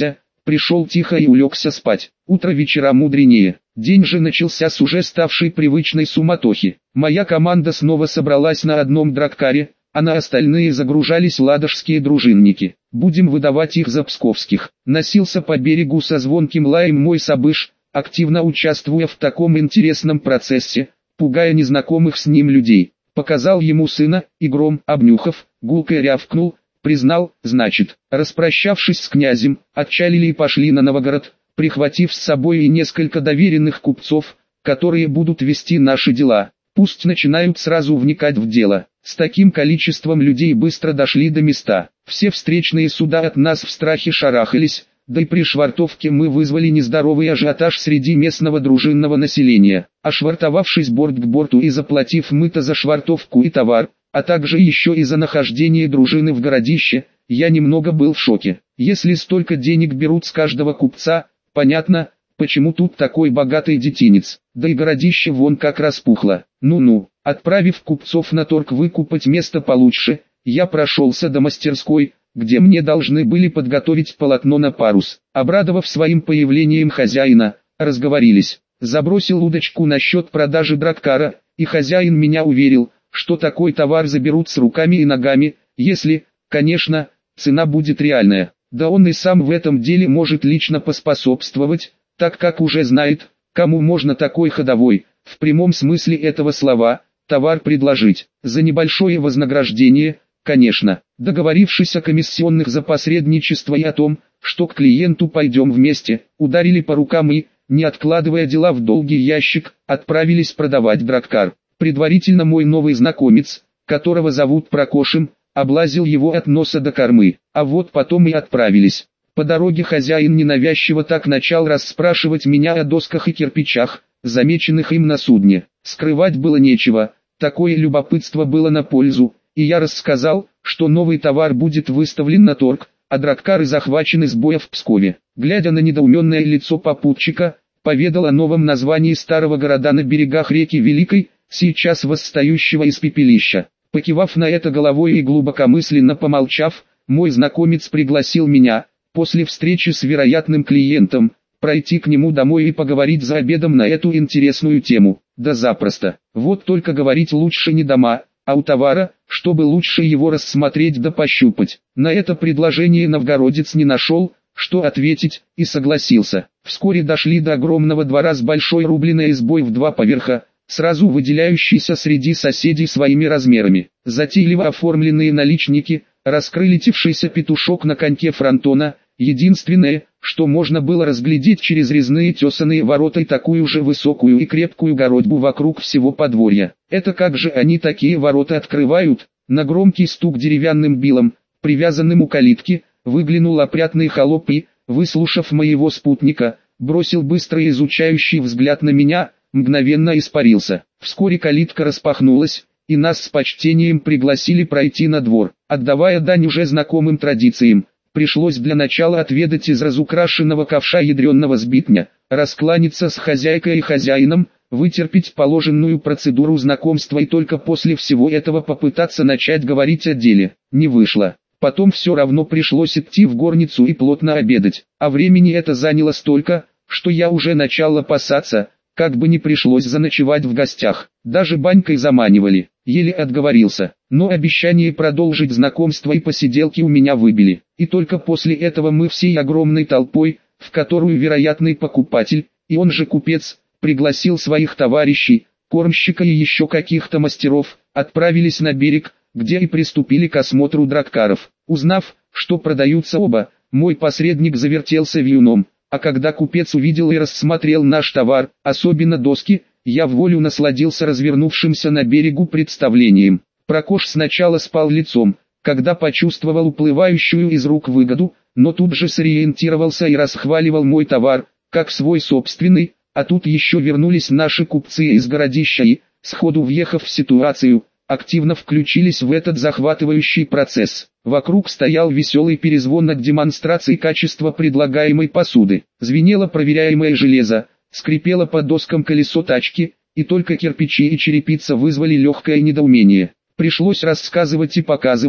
пришел тихо и улегся спать. Утро вечера мудренее. День же начался с уже ставшей привычной суматохи. Моя команда снова собралась на одном драккаре, а на остальные загружались ладожские дружинники. Будем выдавать их за псковских. Носился по берегу со звонким лаем мой собыш, активно участвуя в таком интересном процессе, пугая незнакомых с ним людей. Показал ему сына, и Гром, обнюхав, гулко рявкнул, признал, значит. Распрощавшись с князем, отчалили и пошли на Новгород, прихватив с собой и несколько доверенных купцов, которые будут вести наши дела. Пусть начинают сразу вникать в дело. С таким количеством людей быстро дошли до места. Все встречные суда от нас в страхе шарахались, да и при швартовке мы вызвали нездоровый ажиотаж среди местного дружинного населения. Ошвартовавшись борт к борту и заплатив мыто за швартовку и товар, а также еще и за нахождение дружины в городище, я немного был в шоке. Если столько денег берут с каждого купца, понятно, почему тут такой богатый детинец. Да и городище вон как распухло. Ну-ну, отправив купцов на торг выкупать место получше, я прошелся до мастерской, где мне должны были подготовить полотно на парус. Обрадовав своим появлением хозяина, разговорились. Забросил удочку насчет продажи драккара, и хозяин меня уверил, что такой товар заберут с руками и ногами, если, конечно, цена будет реальная. Да он и сам в этом деле может лично поспособствовать, так как уже знает, кому можно такой ходовой, в прямом смысле этого слова, товар предложить. За небольшое вознаграждение, конечно. Договорившись о комиссионных за посредничество и о том, что к клиенту пойдем вместе, ударили по рукам и, не откладывая дела в долгий ящик, отправились продавать драккар. Предварительно мой новый знакомец, которого зовут Прокошем, облазил его от носа до кормы, а вот потом и отправились. По дороге хозяин ненавязчиво так начал расспрашивать меня о досках и кирпичах, замеченных им на судне. Скрывать было нечего, такое любопытство было на пользу, и я рассказал, что новый товар будет выставлен на торг, а драккары захвачены с боя в Пскове. Глядя на недоуменное лицо попутчика, поведал о новом названии старого города на берегах реки Великой, сейчас восстающего из пепелища. Покивав на это головой и глубокомысленно помолчав, мой знакомец пригласил меня, после встречи с вероятным клиентом, пройти к нему домой и поговорить за обедом на эту интересную тему. Да запросто. Вот только говорить лучше не дома, а у товара, чтобы лучше его рассмотреть да пощупать. На это предложение новгородец не нашел, что ответить, и согласился. Вскоре дошли до огромного двора с большой рубленой избой в два поверха, сразу выделяющийся среди соседей своими размерами. Затейливо оформленные наличники, раскрылитившийся петушок на коньке фронтона, единственное, что можно было разглядеть через резные тесаные ворота и такую же высокую и крепкую городьбу вокруг всего подворья. Это как же они такие ворота открывают? На громкий стук деревянным билом, привязанным у калитки, выглянул опрятный холоп и, выслушав моего спутника, бросил быстрый изучающий взгляд на меня, мгновенно испарился. Вскоре калитка распахнулась, и нас с почтением пригласили пройти на двор. Отдавая дань уже знакомым традициям, пришлось для начала отведать из разукрашенного ковша ядреного сбитня, раскланяться с хозяйкой и хозяином, вытерпеть положенную процедуру знакомства и только после всего этого попытаться начать говорить о деле. Не вышло. Потом все равно пришлось идти в горницу и плотно обедать, а времени это заняло столько, что я уже начал опасаться, как бы не пришлось заночевать в гостях. Даже банькой заманивали, еле отговорился, но обещание продолжить знакомство и посиделки у меня выбили. И только после этого мы всей огромной толпой, в которую вероятный покупатель, и он же купец, пригласил своих товарищей, кормщика и еще каких-то мастеров, отправились на берег, где и приступили к осмотру драккаров. Узнав, что продаются оба, мой посредник завертелся вьюном, а когда купец увидел и рассмотрел наш товар, особенно доски, я вволю насладился развернувшимся на берегу представлением. Прокош сначала спал лицом, когда почувствовал уплывающую из рук выгоду, но тут же сориентировался и расхваливал мой товар, как свой собственный, а тут еще вернулись наши купцы из городища и, сходу въехав в ситуацию, активно включились в этот захватывающий процесс. Вокруг стоял веселый перезвон от демонстрации качества предлагаемой посуды. Звенело проверяемое железо, скрипело по доскам колесо тачки, и только кирпичи и черепица вызвали легкое недоумение. Пришлось рассказывать и показывать,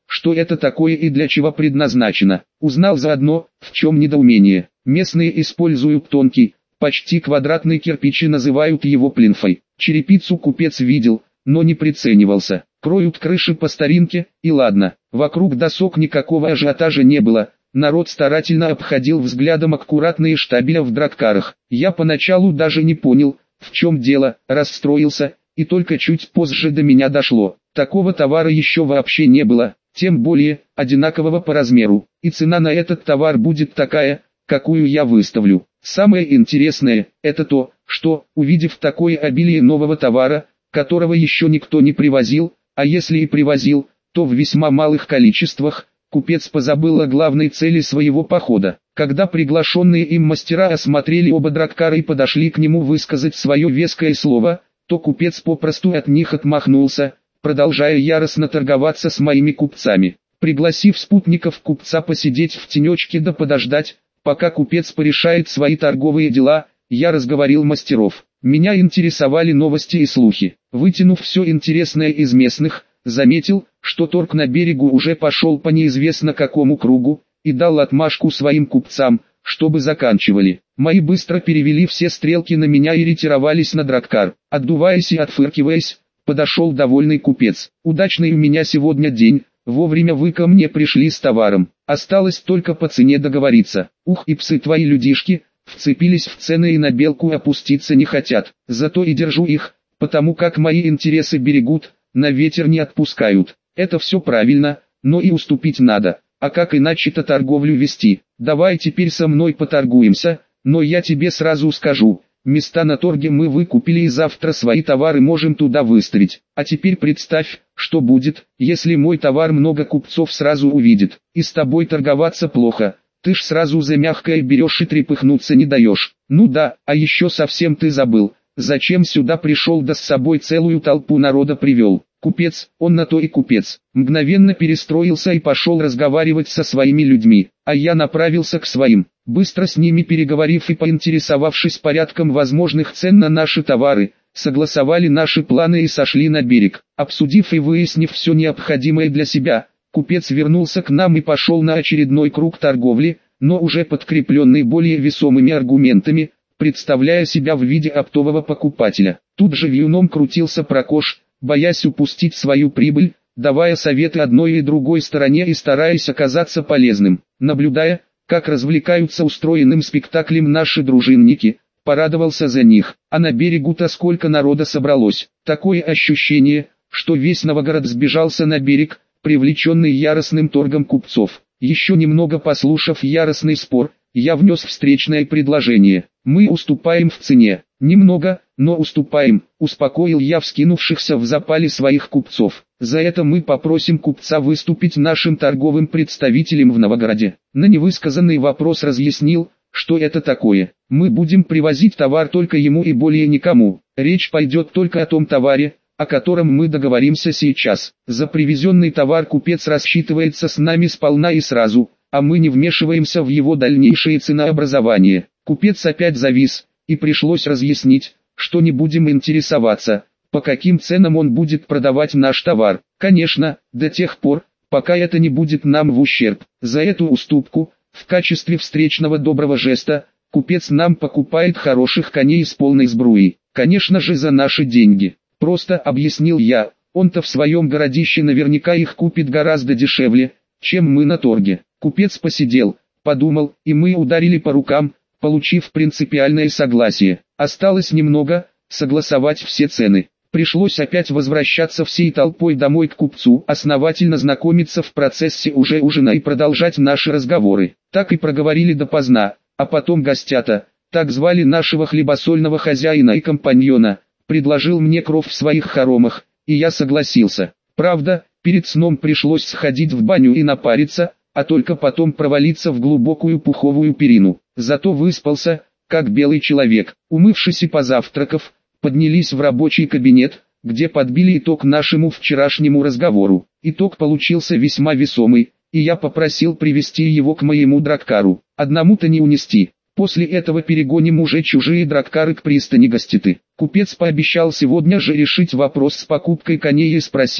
что это такое и для чего предназначено. Узнал заодно, в чем недоумение. Местные используют тонкий, почти квадратный кирпич и называют его плинфой. Черепицу купец видел, но не приценивался. Кроют крыши по старинке, и ладно. Вокруг досок никакого ажиотажа не было. Народ старательно обходил взглядом аккуратные штабеля в драккарах. Я поначалу даже не понял, в чем дело, расстроился, и только чуть позже до меня дошло. Такого товара еще вообще не было, тем более, одинакового по размеру, и цена на этот товар будет такая, какую я выставлю. Самое интересное, это то, что, увидев такое обилие нового товара, которого еще никто не привозил, а если и привозил, то в весьма малых количествах, купец позабыл о главной цели своего похода. Когда приглашенные им мастера осмотрели оба драккара и подошли к нему высказать свое веское слово, то купец попросту от них отмахнулся, продолжая яростно торговаться с моими купцами. Пригласив спутников купца посидеть в тенечке да подождать, пока купец порешает свои торговые дела, я разговорил мастеров. Меня интересовали новости и слухи. Вытянув все интересное из местных, заметил, что торг на берегу уже пошел по неизвестно какому кругу, и дал отмашку своим купцам, чтобы заканчивали. Мои быстро перевели все стрелки на меня и ретировались на драккар. Отдуваясь и отфыркиваясь, подошел довольный купец. Удачный у меня сегодня день, вовремя вы ко мне пришли с товаром. Осталось только по цене договориться. Ух, и псы твои людишки, вцепились в цены и на белку опуститься не хотят. Зато и держу их, потому как мои интересы берегут, на ветер не отпускают. Это все правильно, но и уступить надо. А как иначе-то торговлю вести? Давай теперь со мной поторгуемся, но я тебе сразу скажу, места на торге мы выкупили и завтра свои товары можем туда выставить. А теперь представь, что будет, если мой товар много купцов сразу увидит, и с тобой торговаться плохо. Ты ж сразу за мягкое берешь и трепыхнуться не даешь. Ну да, а еще совсем ты забыл, зачем сюда пришел да с собой целую толпу народа привел. Купец, он на то и купец, мгновенно перестроился и пошел разговаривать со своими людьми, а я направился к своим, быстро с ними переговорив и поинтересовавшись порядком возможных цен на наши товары, согласовали наши планы и сошли на берег. Обсудив и выяснив все необходимое для себя, купец вернулся к нам и пошел на очередной круг торговли, но уже подкрепленный более весомыми аргументами, представляя себя в виде оптового покупателя. Тут же вьюном крутился Прокош, боясь упустить свою прибыль, давая советы одной и другой стороне и стараясь оказаться полезным. Наблюдая, как развлекаются устроенным спектаклем наши дружинники, порадовался за них. А на берегу-то сколько народа собралось. Такое ощущение, что весь Новгород сбежался на берег, привлеченный яростным торгом купцов. Еще немного послушав яростный спор, я внес встречное предложение. Мы уступаем в цене. Немного, но уступаем, успокоил я вскинувшихся в запале своих купцов. За это мы попросим купца выступить нашим торговым представителем в Новгороде. На невысказанный вопрос разъяснил, что это такое. Мы будем привозить товар только ему и более никому. Речь пойдет только о том товаре, о котором мы договоримся сейчас. За привезенный товар купец рассчитывается с нами сполна и сразу, а мы не вмешиваемся в его дальнейшее ценообразование. Купец опять завис, и пришлось разъяснить, что не будем интересоваться, по каким ценам он будет продавать наш товар. Конечно, до тех пор, пока это не будет нам в ущерб. За эту уступку, в качестве встречного доброго жеста, купец нам покупает хороших коней с полной сбруей. Конечно же за наши деньги. Просто объяснил я, он-то в своем городище наверняка их купит гораздо дешевле, чем мы на торге. Купец посидел, подумал, и мы ударили по рукам, получив принципиальное согласие. Осталось немного, согласовать все цены. Пришлось опять возвращаться всей толпой домой к купцу, основательно знакомиться в процессе уже ужина и продолжать наши разговоры. Так и проговорили допоздна, а потом гостята, так звали нашего хлебосольного хозяина и компаньона, предложил мне кров в своих хоромах, и я согласился. Правда, перед сном пришлось сходить в баню и напариться, а только потом провалиться в глубокую пуховую перину. Зато выспался, как белый человек. Умывшись и позавтракав, поднялись в рабочий кабинет, где подбили итог нашему вчерашнему разговору. Итог получился весьма весомый, и я попросил привести его к моему драккару. Одному-то не унести. После этого перегоним уже чужие драккары к пристани Гоститы. Купец пообещал сегодня же решить вопрос с покупкой коней и спросил,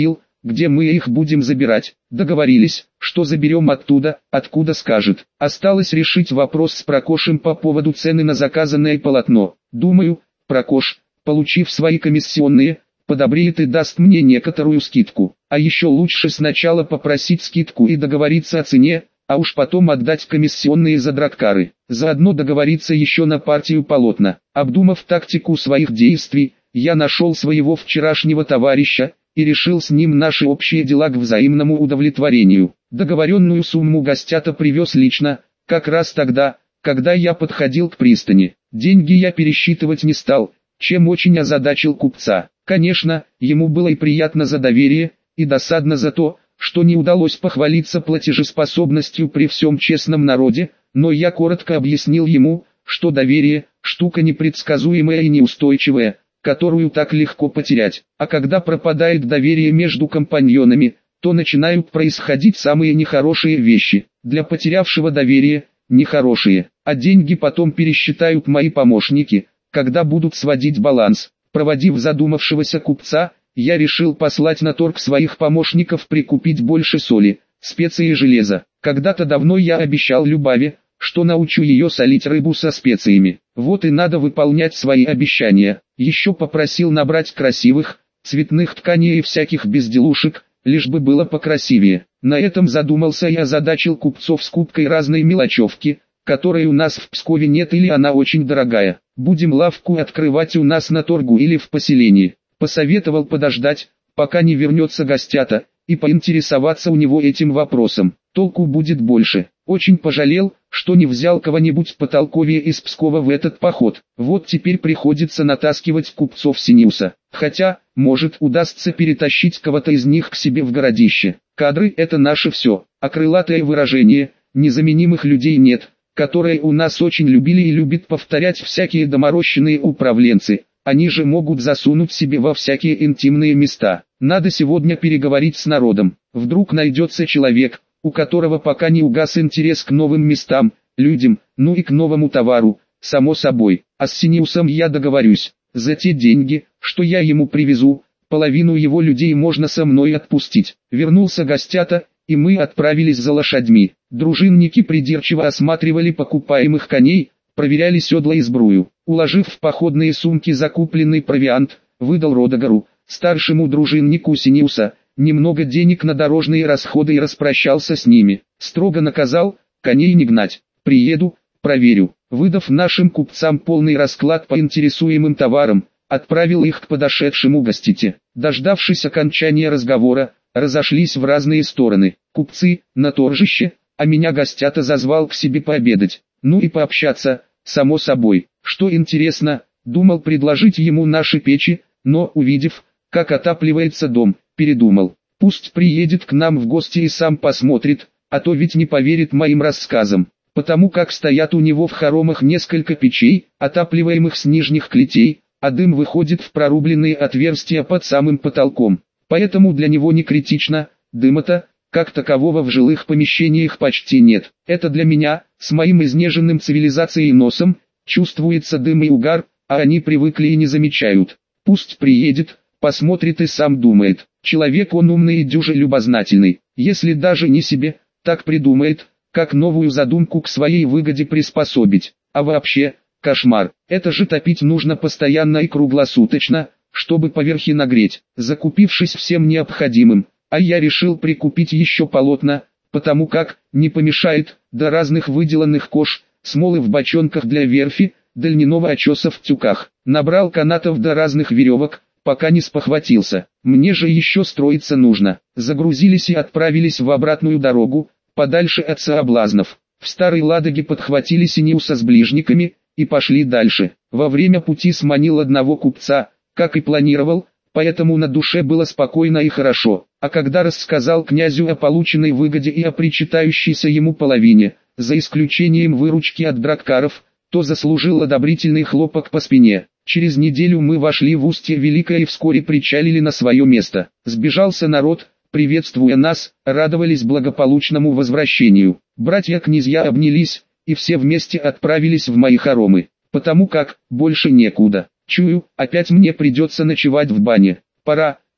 где мы их будем забирать. Договорились, что заберем оттуда, откуда скажет. Осталось решить вопрос с Прокошем по поводу цены на заказанное полотно. Думаю, Прокош, получив свои комиссионные, подобреет и даст мне некоторую скидку. А еще лучше сначала попросить скидку и договориться о цене, а уж потом отдать комиссионные за драккары. Заодно договориться еще на партию полотна. Обдумав тактику своих действий, я нашел своего вчерашнего товарища и решил с ним наши общие дела к взаимному удовлетворению. Договоренную сумму гостята привез лично, как раз тогда, когда я подходил к пристани. Деньги я пересчитывать не стал, чем очень озадачил купца. Конечно, ему было и приятно за доверие, и досадно за то, что не удалось похвалиться платежеспособностью при всем честном народе, но я коротко объяснил ему, что доверие – штука непредсказуемая и неустойчивая, которую так легко потерять. А когда пропадает доверие между компаньонами, то начинают происходить самые нехорошие вещи. Для потерявшего доверие – нехорошие, а деньги потом пересчитают мои помощники, когда будут сводить баланс. Проводив задумавшегося купца, я решил послать на торг своих помощников прикупить больше соли, специй и железа. Когда-то давно я обещал Любави, что научу ее солить рыбу со специями. Вот и надо выполнять свои обещания. Еще попросил набрать красивых, цветных тканей и всяких безделушек, лишь бы было покрасивее. На этом задумался и озадачил купцов скупкой разной мелочевки, которой у нас в Пскове нет или она очень дорогая. Будем лавку открывать у нас на торгу или в поселении. Посоветовал подождать, пока не вернется гостята, и поинтересоваться у него этим вопросом. Толку будет больше. Очень пожалел, что не взял кого-нибудь потолковее из Пскова в этот поход. Вот теперь приходится натаскивать купцов Синиуса. Хотя, может, удастся перетащить кого-то из них к себе в городище. Кадры – это наше все. А крылатое выражение «незаменимых людей нет», которое у нас очень любили и любят повторять всякие доморощенные управленцы. Они же могут засунуть себе во всякие интимные места. Надо сегодня переговорить с народом. Вдруг найдется человек, у которого пока не угас интерес к новым местам, людям, ну и к новому товару, само собой. А с Синиусом я договорюсь. За те деньги, что я ему привезу, половину его людей можно со мной отпустить. Вернулся гостята, и мы отправились за лошадьми. Дружинники придирчиво осматривали покупаемых коней, проверяли седла и сбрую. Уложив в походные сумки закупленный провиант, выдал Родогару, старшему дружиннику Синиуса, немного денег на дорожные расходы и распрощался с ними. Строго наказал, коней не гнать. Приеду, проверю. Выдав нашим купцам полный расклад по интересуемым товарам, отправил их к подошедшему гостите. Дождавшись окончания разговора, разошлись в разные стороны. Купцы, на торжище, а меня гостята зазвал к себе пообедать. Ну и пообщаться, само собой. Что интересно, думал предложить ему наши печи, но увидев, как отапливается дом, передумал. Пусть приедет к нам в гости и сам посмотрит, а то ведь не поверит моим рассказам. Потому как стоят у него в хоромах несколько печей, отапливаемых с нижних клетей, а дым выходит в прорубленные отверстия под самым потолком. Поэтому для него не критично, дыма-то, как такового в жилых помещениях почти нет. Это для меня, с моим изнеженным цивилизацией носом, чувствуется дым и угар, а они привыкли и не замечают. Пусть приедет, посмотрит и сам думает. Человек он умный и дюже любознательный. Если даже не себе, так придумает, как новую задумку к своей выгоде приспособить. А вообще, кошмар. Это же топить нужно постоянно и круглосуточно, чтобы поверхи нагреть. Закупившись всем необходимым, а я решил прикупить еще полотна, потому как, не помешает, до разных выделанных кож, смолы в бочонках для верфи, до льняного очеса в тюках. Набрал канатов до разных веревок, пока не спохватился. Мне же еще строиться нужно. Загрузились и отправились в обратную дорогу, подальше от соблазнов. В Старой Ладоге подхватили Синиуса с ближниками, и пошли дальше. Во время пути сманил одного купца, как и планировал, поэтому на душе было спокойно и хорошо. А когда рассказал князю о полученной выгоде и о причитающейся ему половине, за исключением выручки от драккаров, то заслужил одобрительный хлопок по спине. Через неделю мы вошли в устье Великое и вскоре причалили на свое место. Сбежался народ, приветствуя нас, радовались благополучному возвращению. Братья-князья обнялись, и все вместе отправились в мои хоромы, потому как, больше некуда. Чую, опять мне придется ночевать в бане. Пора,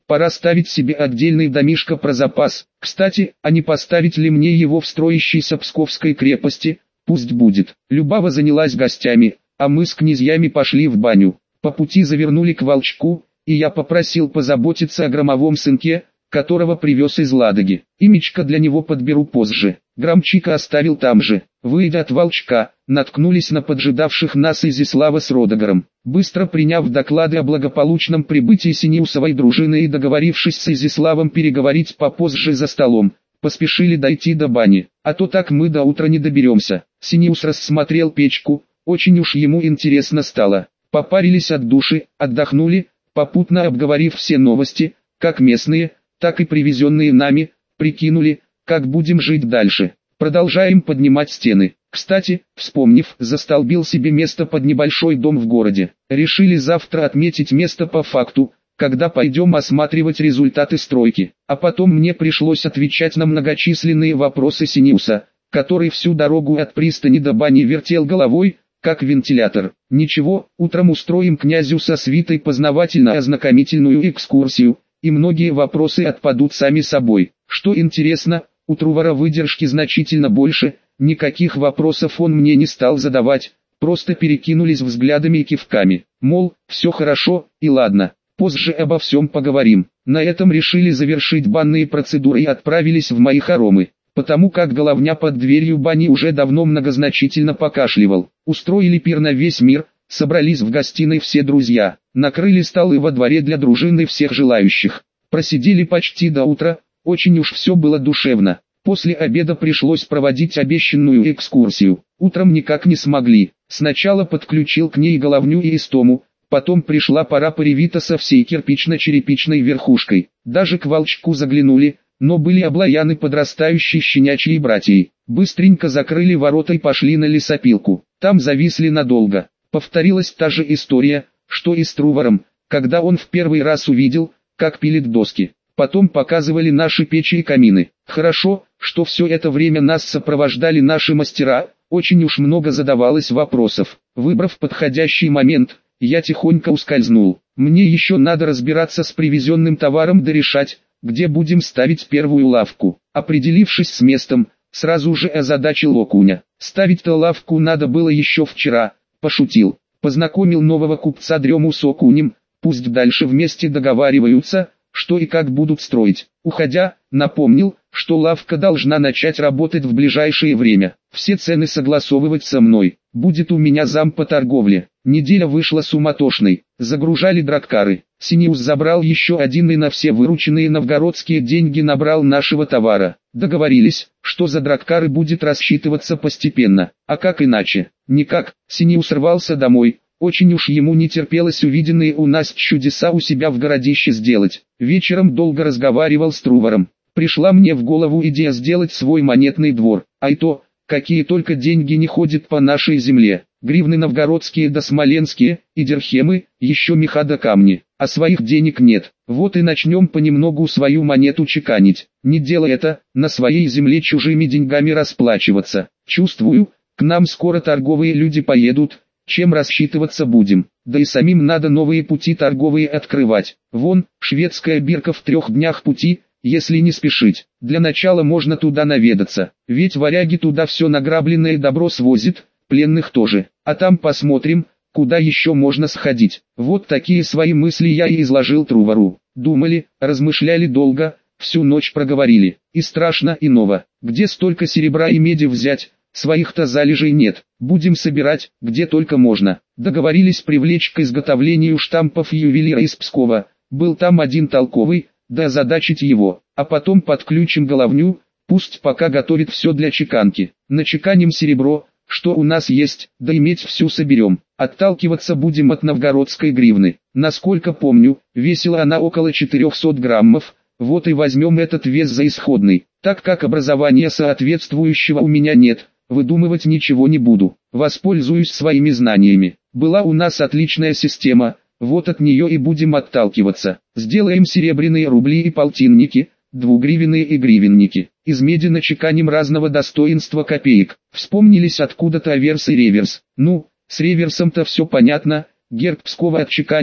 Пора ставить себе отдельный домишко про запас. Кстати, а не поставить ли мне его в строящейся Псковской крепости? Пусть будет. Любава занялась гостями, а мы с князьями пошли в баню. По пути завернули к Волчку, и я попросил позаботиться о громовом сынке, которого привез из Ладоги. Имечко для него подберу позже. Громчика оставил там же. Выйдя от Волчка, наткнулись на поджидавших нас Изяслава с Родогором. Быстро приняв доклады о благополучном прибытии Синеусовой дружины и договорившись с Изяславом переговорить попозже за столом, поспешили дойти до бани, а то так мы до утра не доберемся. Синеус рассмотрел печку, очень уж ему интересно стало. Попарились от души, отдохнули, попутно обговорив все новости, как местные, так и привезенные нами, прикинули, как будем жить дальше. Продолжаем поднимать стены. Кстати, вспомнив, застолбил себе место под небольшой дом в городе. Решили завтра отметить место по факту, когда пойдем осматривать результаты стройки. А потом мне пришлось отвечать на многочисленные вопросы Синеуса, который всю дорогу от пристани до бани вертел головой, как вентилятор. Ничего, утром устроим князю со свитой познавательно-ознакомительную экскурсию, и многие вопросы отпадут сами собой. Что интересно, у Трувора выдержки значительно больше, никаких вопросов он мне не стал задавать, просто перекинулись взглядами и кивками, мол, все хорошо, и ладно, позже обо всем поговорим. На этом решили завершить банные процедуры и отправились в мои хоромы, потому как головня под дверью бани уже давно многозначительно покашливал. Устроили пир на весь мир, собрались в гостиной все друзья, накрыли столы во дворе для дружины всех желающих. Просидели почти до утра, очень уж все было душевно. После обеда пришлось проводить обещанную экскурсию. Утром никак не смогли. Сначала подключил к ней головню и истому, потом пришла пора Паревита со всей кирпично-черепичной верхушкой. Даже к Волчку заглянули, но были облаяны подрастающей щенячьей братьей. Быстренько закрыли ворота и пошли на лесопилку. Там зависли надолго. Повторилась та же история, что и с Трувором, когда он в первый раз увидел, как пилит доски. Потом показывали наши печи и камины. Хорошо, что все это время нас сопровождали наши мастера, очень уж много задавалось вопросов. Выбрав подходящий момент, я тихонько ускользнул. Мне еще надо разбираться с привезенным товаром да решать, где будем ставить первую лавку. Определившись с местом, сразу же озадачил Окуня. Ставить-то лавку надо было еще вчера, пошутил. Познакомил нового купца Дрему с Окунем, пусть дальше вместе договариваются, что и как будут строить. Уходя, напомнил, что лавка должна начать работать в ближайшее время. Все цены согласовывать со мной. Будет у меня зам по торговле. Неделя вышла суматошной. Загружали драккары. Синеус забрал еще один и на все вырученные новгородские деньги набрал нашего товара. Договорились, что за драккары будет рассчитываться постепенно. А как иначе? Никак. Синеус рвался домой. Очень уж ему не терпелось увиденные у нас чудеса у себя в городище сделать. Вечером долго разговаривал с Трувором. Пришла мне в голову идея сделать свой монетный двор. А и то, какие только деньги не ходят по нашей земле. Гривны новгородские да смоленские, и дирхемы, еще меха да камни. А своих денег нет. Вот и начнем понемногу свою монету чеканить. Не делай это, на своей земле чужими деньгами расплачиваться. Чувствую, к нам скоро торговые люди поедут. Чем рассчитываться будем, да и самим надо новые пути торговые открывать. Вон, шведская бирка в трех днях пути, если не спешить. Для начала можно туда наведаться, ведь варяги туда все награбленное добро свозят, пленных тоже. А там посмотрим, куда еще можно сходить. Вот такие свои мысли я и изложил Трувору. Думали, размышляли долго, всю ночь проговорили. И страшно, и ново. Где столько серебра и меди взять? Своих-то залежей нет, будем собирать, где только можно. Договорились привлечь к изготовлению штампов ювелира из Пскова, был там один толковый, да озадачить его, а потом подключим головню, пусть пока готовит все для чеканки. Начеканим серебро, что у нас есть, да и медь всю соберем. Отталкиваться будем от новгородской гривны. Насколько помню, весила она около четырехсот граммов, вот и возьмем этот вес за исходный. Так как образования соответствующего у меня нет, выдумывать ничего не буду, воспользуюсь своими знаниями. Была у нас отличная система, вот от нее и будем отталкиваться. Сделаем серебряные рубли и полтинники, двугривенные и гривенники. Из меди начеканим разного достоинства копеек. Вспомнились откуда-то аверс и реверс. Ну, с реверсом-то все понятно, герб Пскова отчеканим,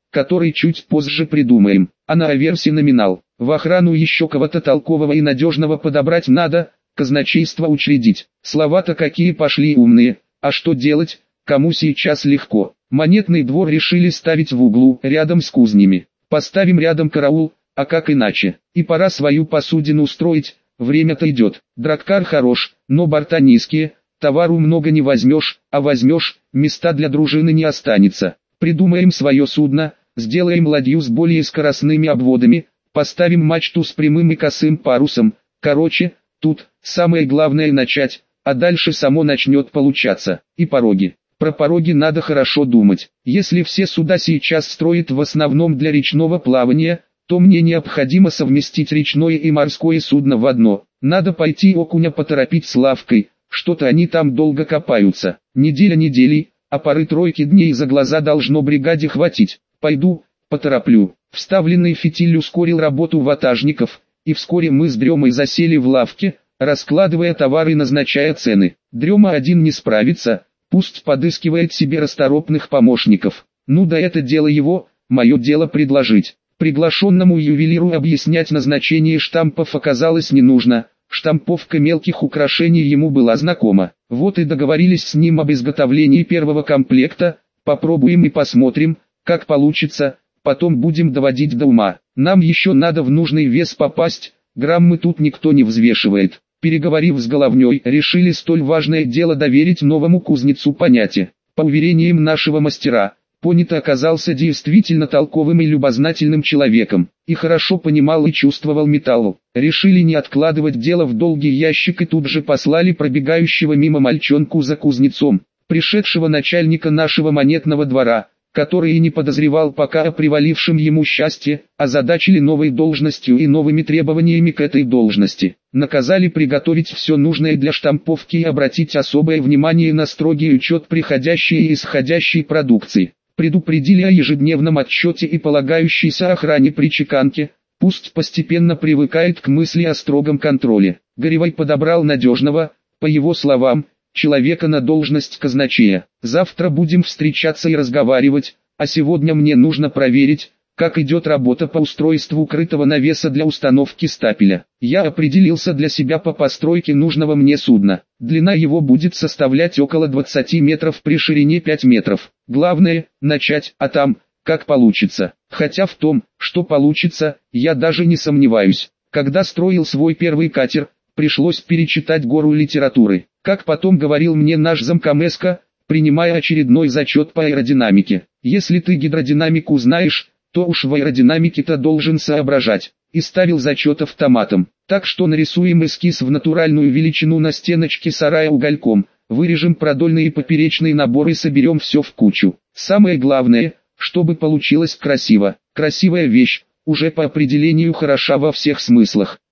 который чуть позже придумаем. А на аверсе номинал. В охрану еще кого-то толкового и надежного подобрать надо, казначейство учредить. Слова-то какие пошли умные, а что делать, кому сейчас легко. Монетный двор решили ставить в углу, рядом с кузнями. Поставим рядом караул, а как иначе? И пора свою посудину устроить, время-то идет. Драккар хорош, но борта низкие, товару много не возьмешь, а возьмешь, места для дружины не останется. Придумаем свое судно, сделаем ладью с более скоростными обводами, поставим мачту с прямым и косым парусом. Короче, тут самое главное начать, а дальше само начнет получаться. И пороги. Про пороги надо хорошо думать. Если все суда сейчас строят в основном для речного плавания, то мне необходимо совместить речное и морское судно в одно. Надо пойти окуня поторопить с лавкой, что-то они там долго копаются. Неделя неделей, а поры тройки дней за глаза должно бригаде хватить. Пойду, потороплю. Вставленный фитиль ускорил работу ватажников, и вскоре мы с Дремой засели в лавке, раскладывая товары и назначая цены. Дрема один не справится, пусть подыскивает себе расторопных помощников. Ну да, это дело его, мое дело предложить. Приглашенному ювелиру объяснять назначение штампов оказалось не нужно, штамповка мелких украшений ему была знакома. Вот и договорились с ним об изготовлении первого комплекта, попробуем и посмотрим, как получится, потом будем доводить до ума. Нам еще надо в нужный вес попасть, граммы тут никто не взвешивает. Переговорив с Головней, решили столь важное дело доверить новому кузнецу Понятия. По уверениям нашего мастера, Понятый оказался действительно толковым и любознательным человеком, и хорошо понимал и чувствовал металл. Решили не откладывать дело в долгий ящик и тут же послали пробегающего мимо мальчонку за кузнецом, пришедшего начальника нашего монетного двора, который и не подозревал пока о привалившем ему счастье, озадачили новой должностью и новыми требованиями к этой должности. Наказали приготовить все нужное для штамповки и обратить особое внимание на строгий учет приходящей и исходящей продукции. Предупредили о ежедневном отчете и полагающейся охране при чеканке, пусть постепенно привыкает к мысли о строгом контроле. Горевой подобрал надежного, по его словам, человека на должность казначея. Завтра будем встречаться и разговаривать, а сегодня мне нужно проверить, как идет работа по устройству укрытого навеса для установки стапеля. Я определился для себя по постройке нужного мне судна. Длина его будет составлять около двадцати метров при ширине пять метров. Главное – начать, а там, как получится. Хотя в том, что получится, я даже не сомневаюсь. Когда строил свой первый катер, пришлось перечитать гору литературы. Как потом говорил мне наш замкомеска, принимая очередной зачет по аэродинамике. Если ты гидродинамику знаешь, то уж в аэродинамике-то должен соображать. И ставил зачет автоматом. Так что нарисуем эскиз в натуральную величину на стеночке сарая угольком, вырежем продольные и поперечные наборы и соберем все в кучу. Самое главное, чтобы получилось красиво. Красивая вещь, уже по определению хороша во всех смыслах.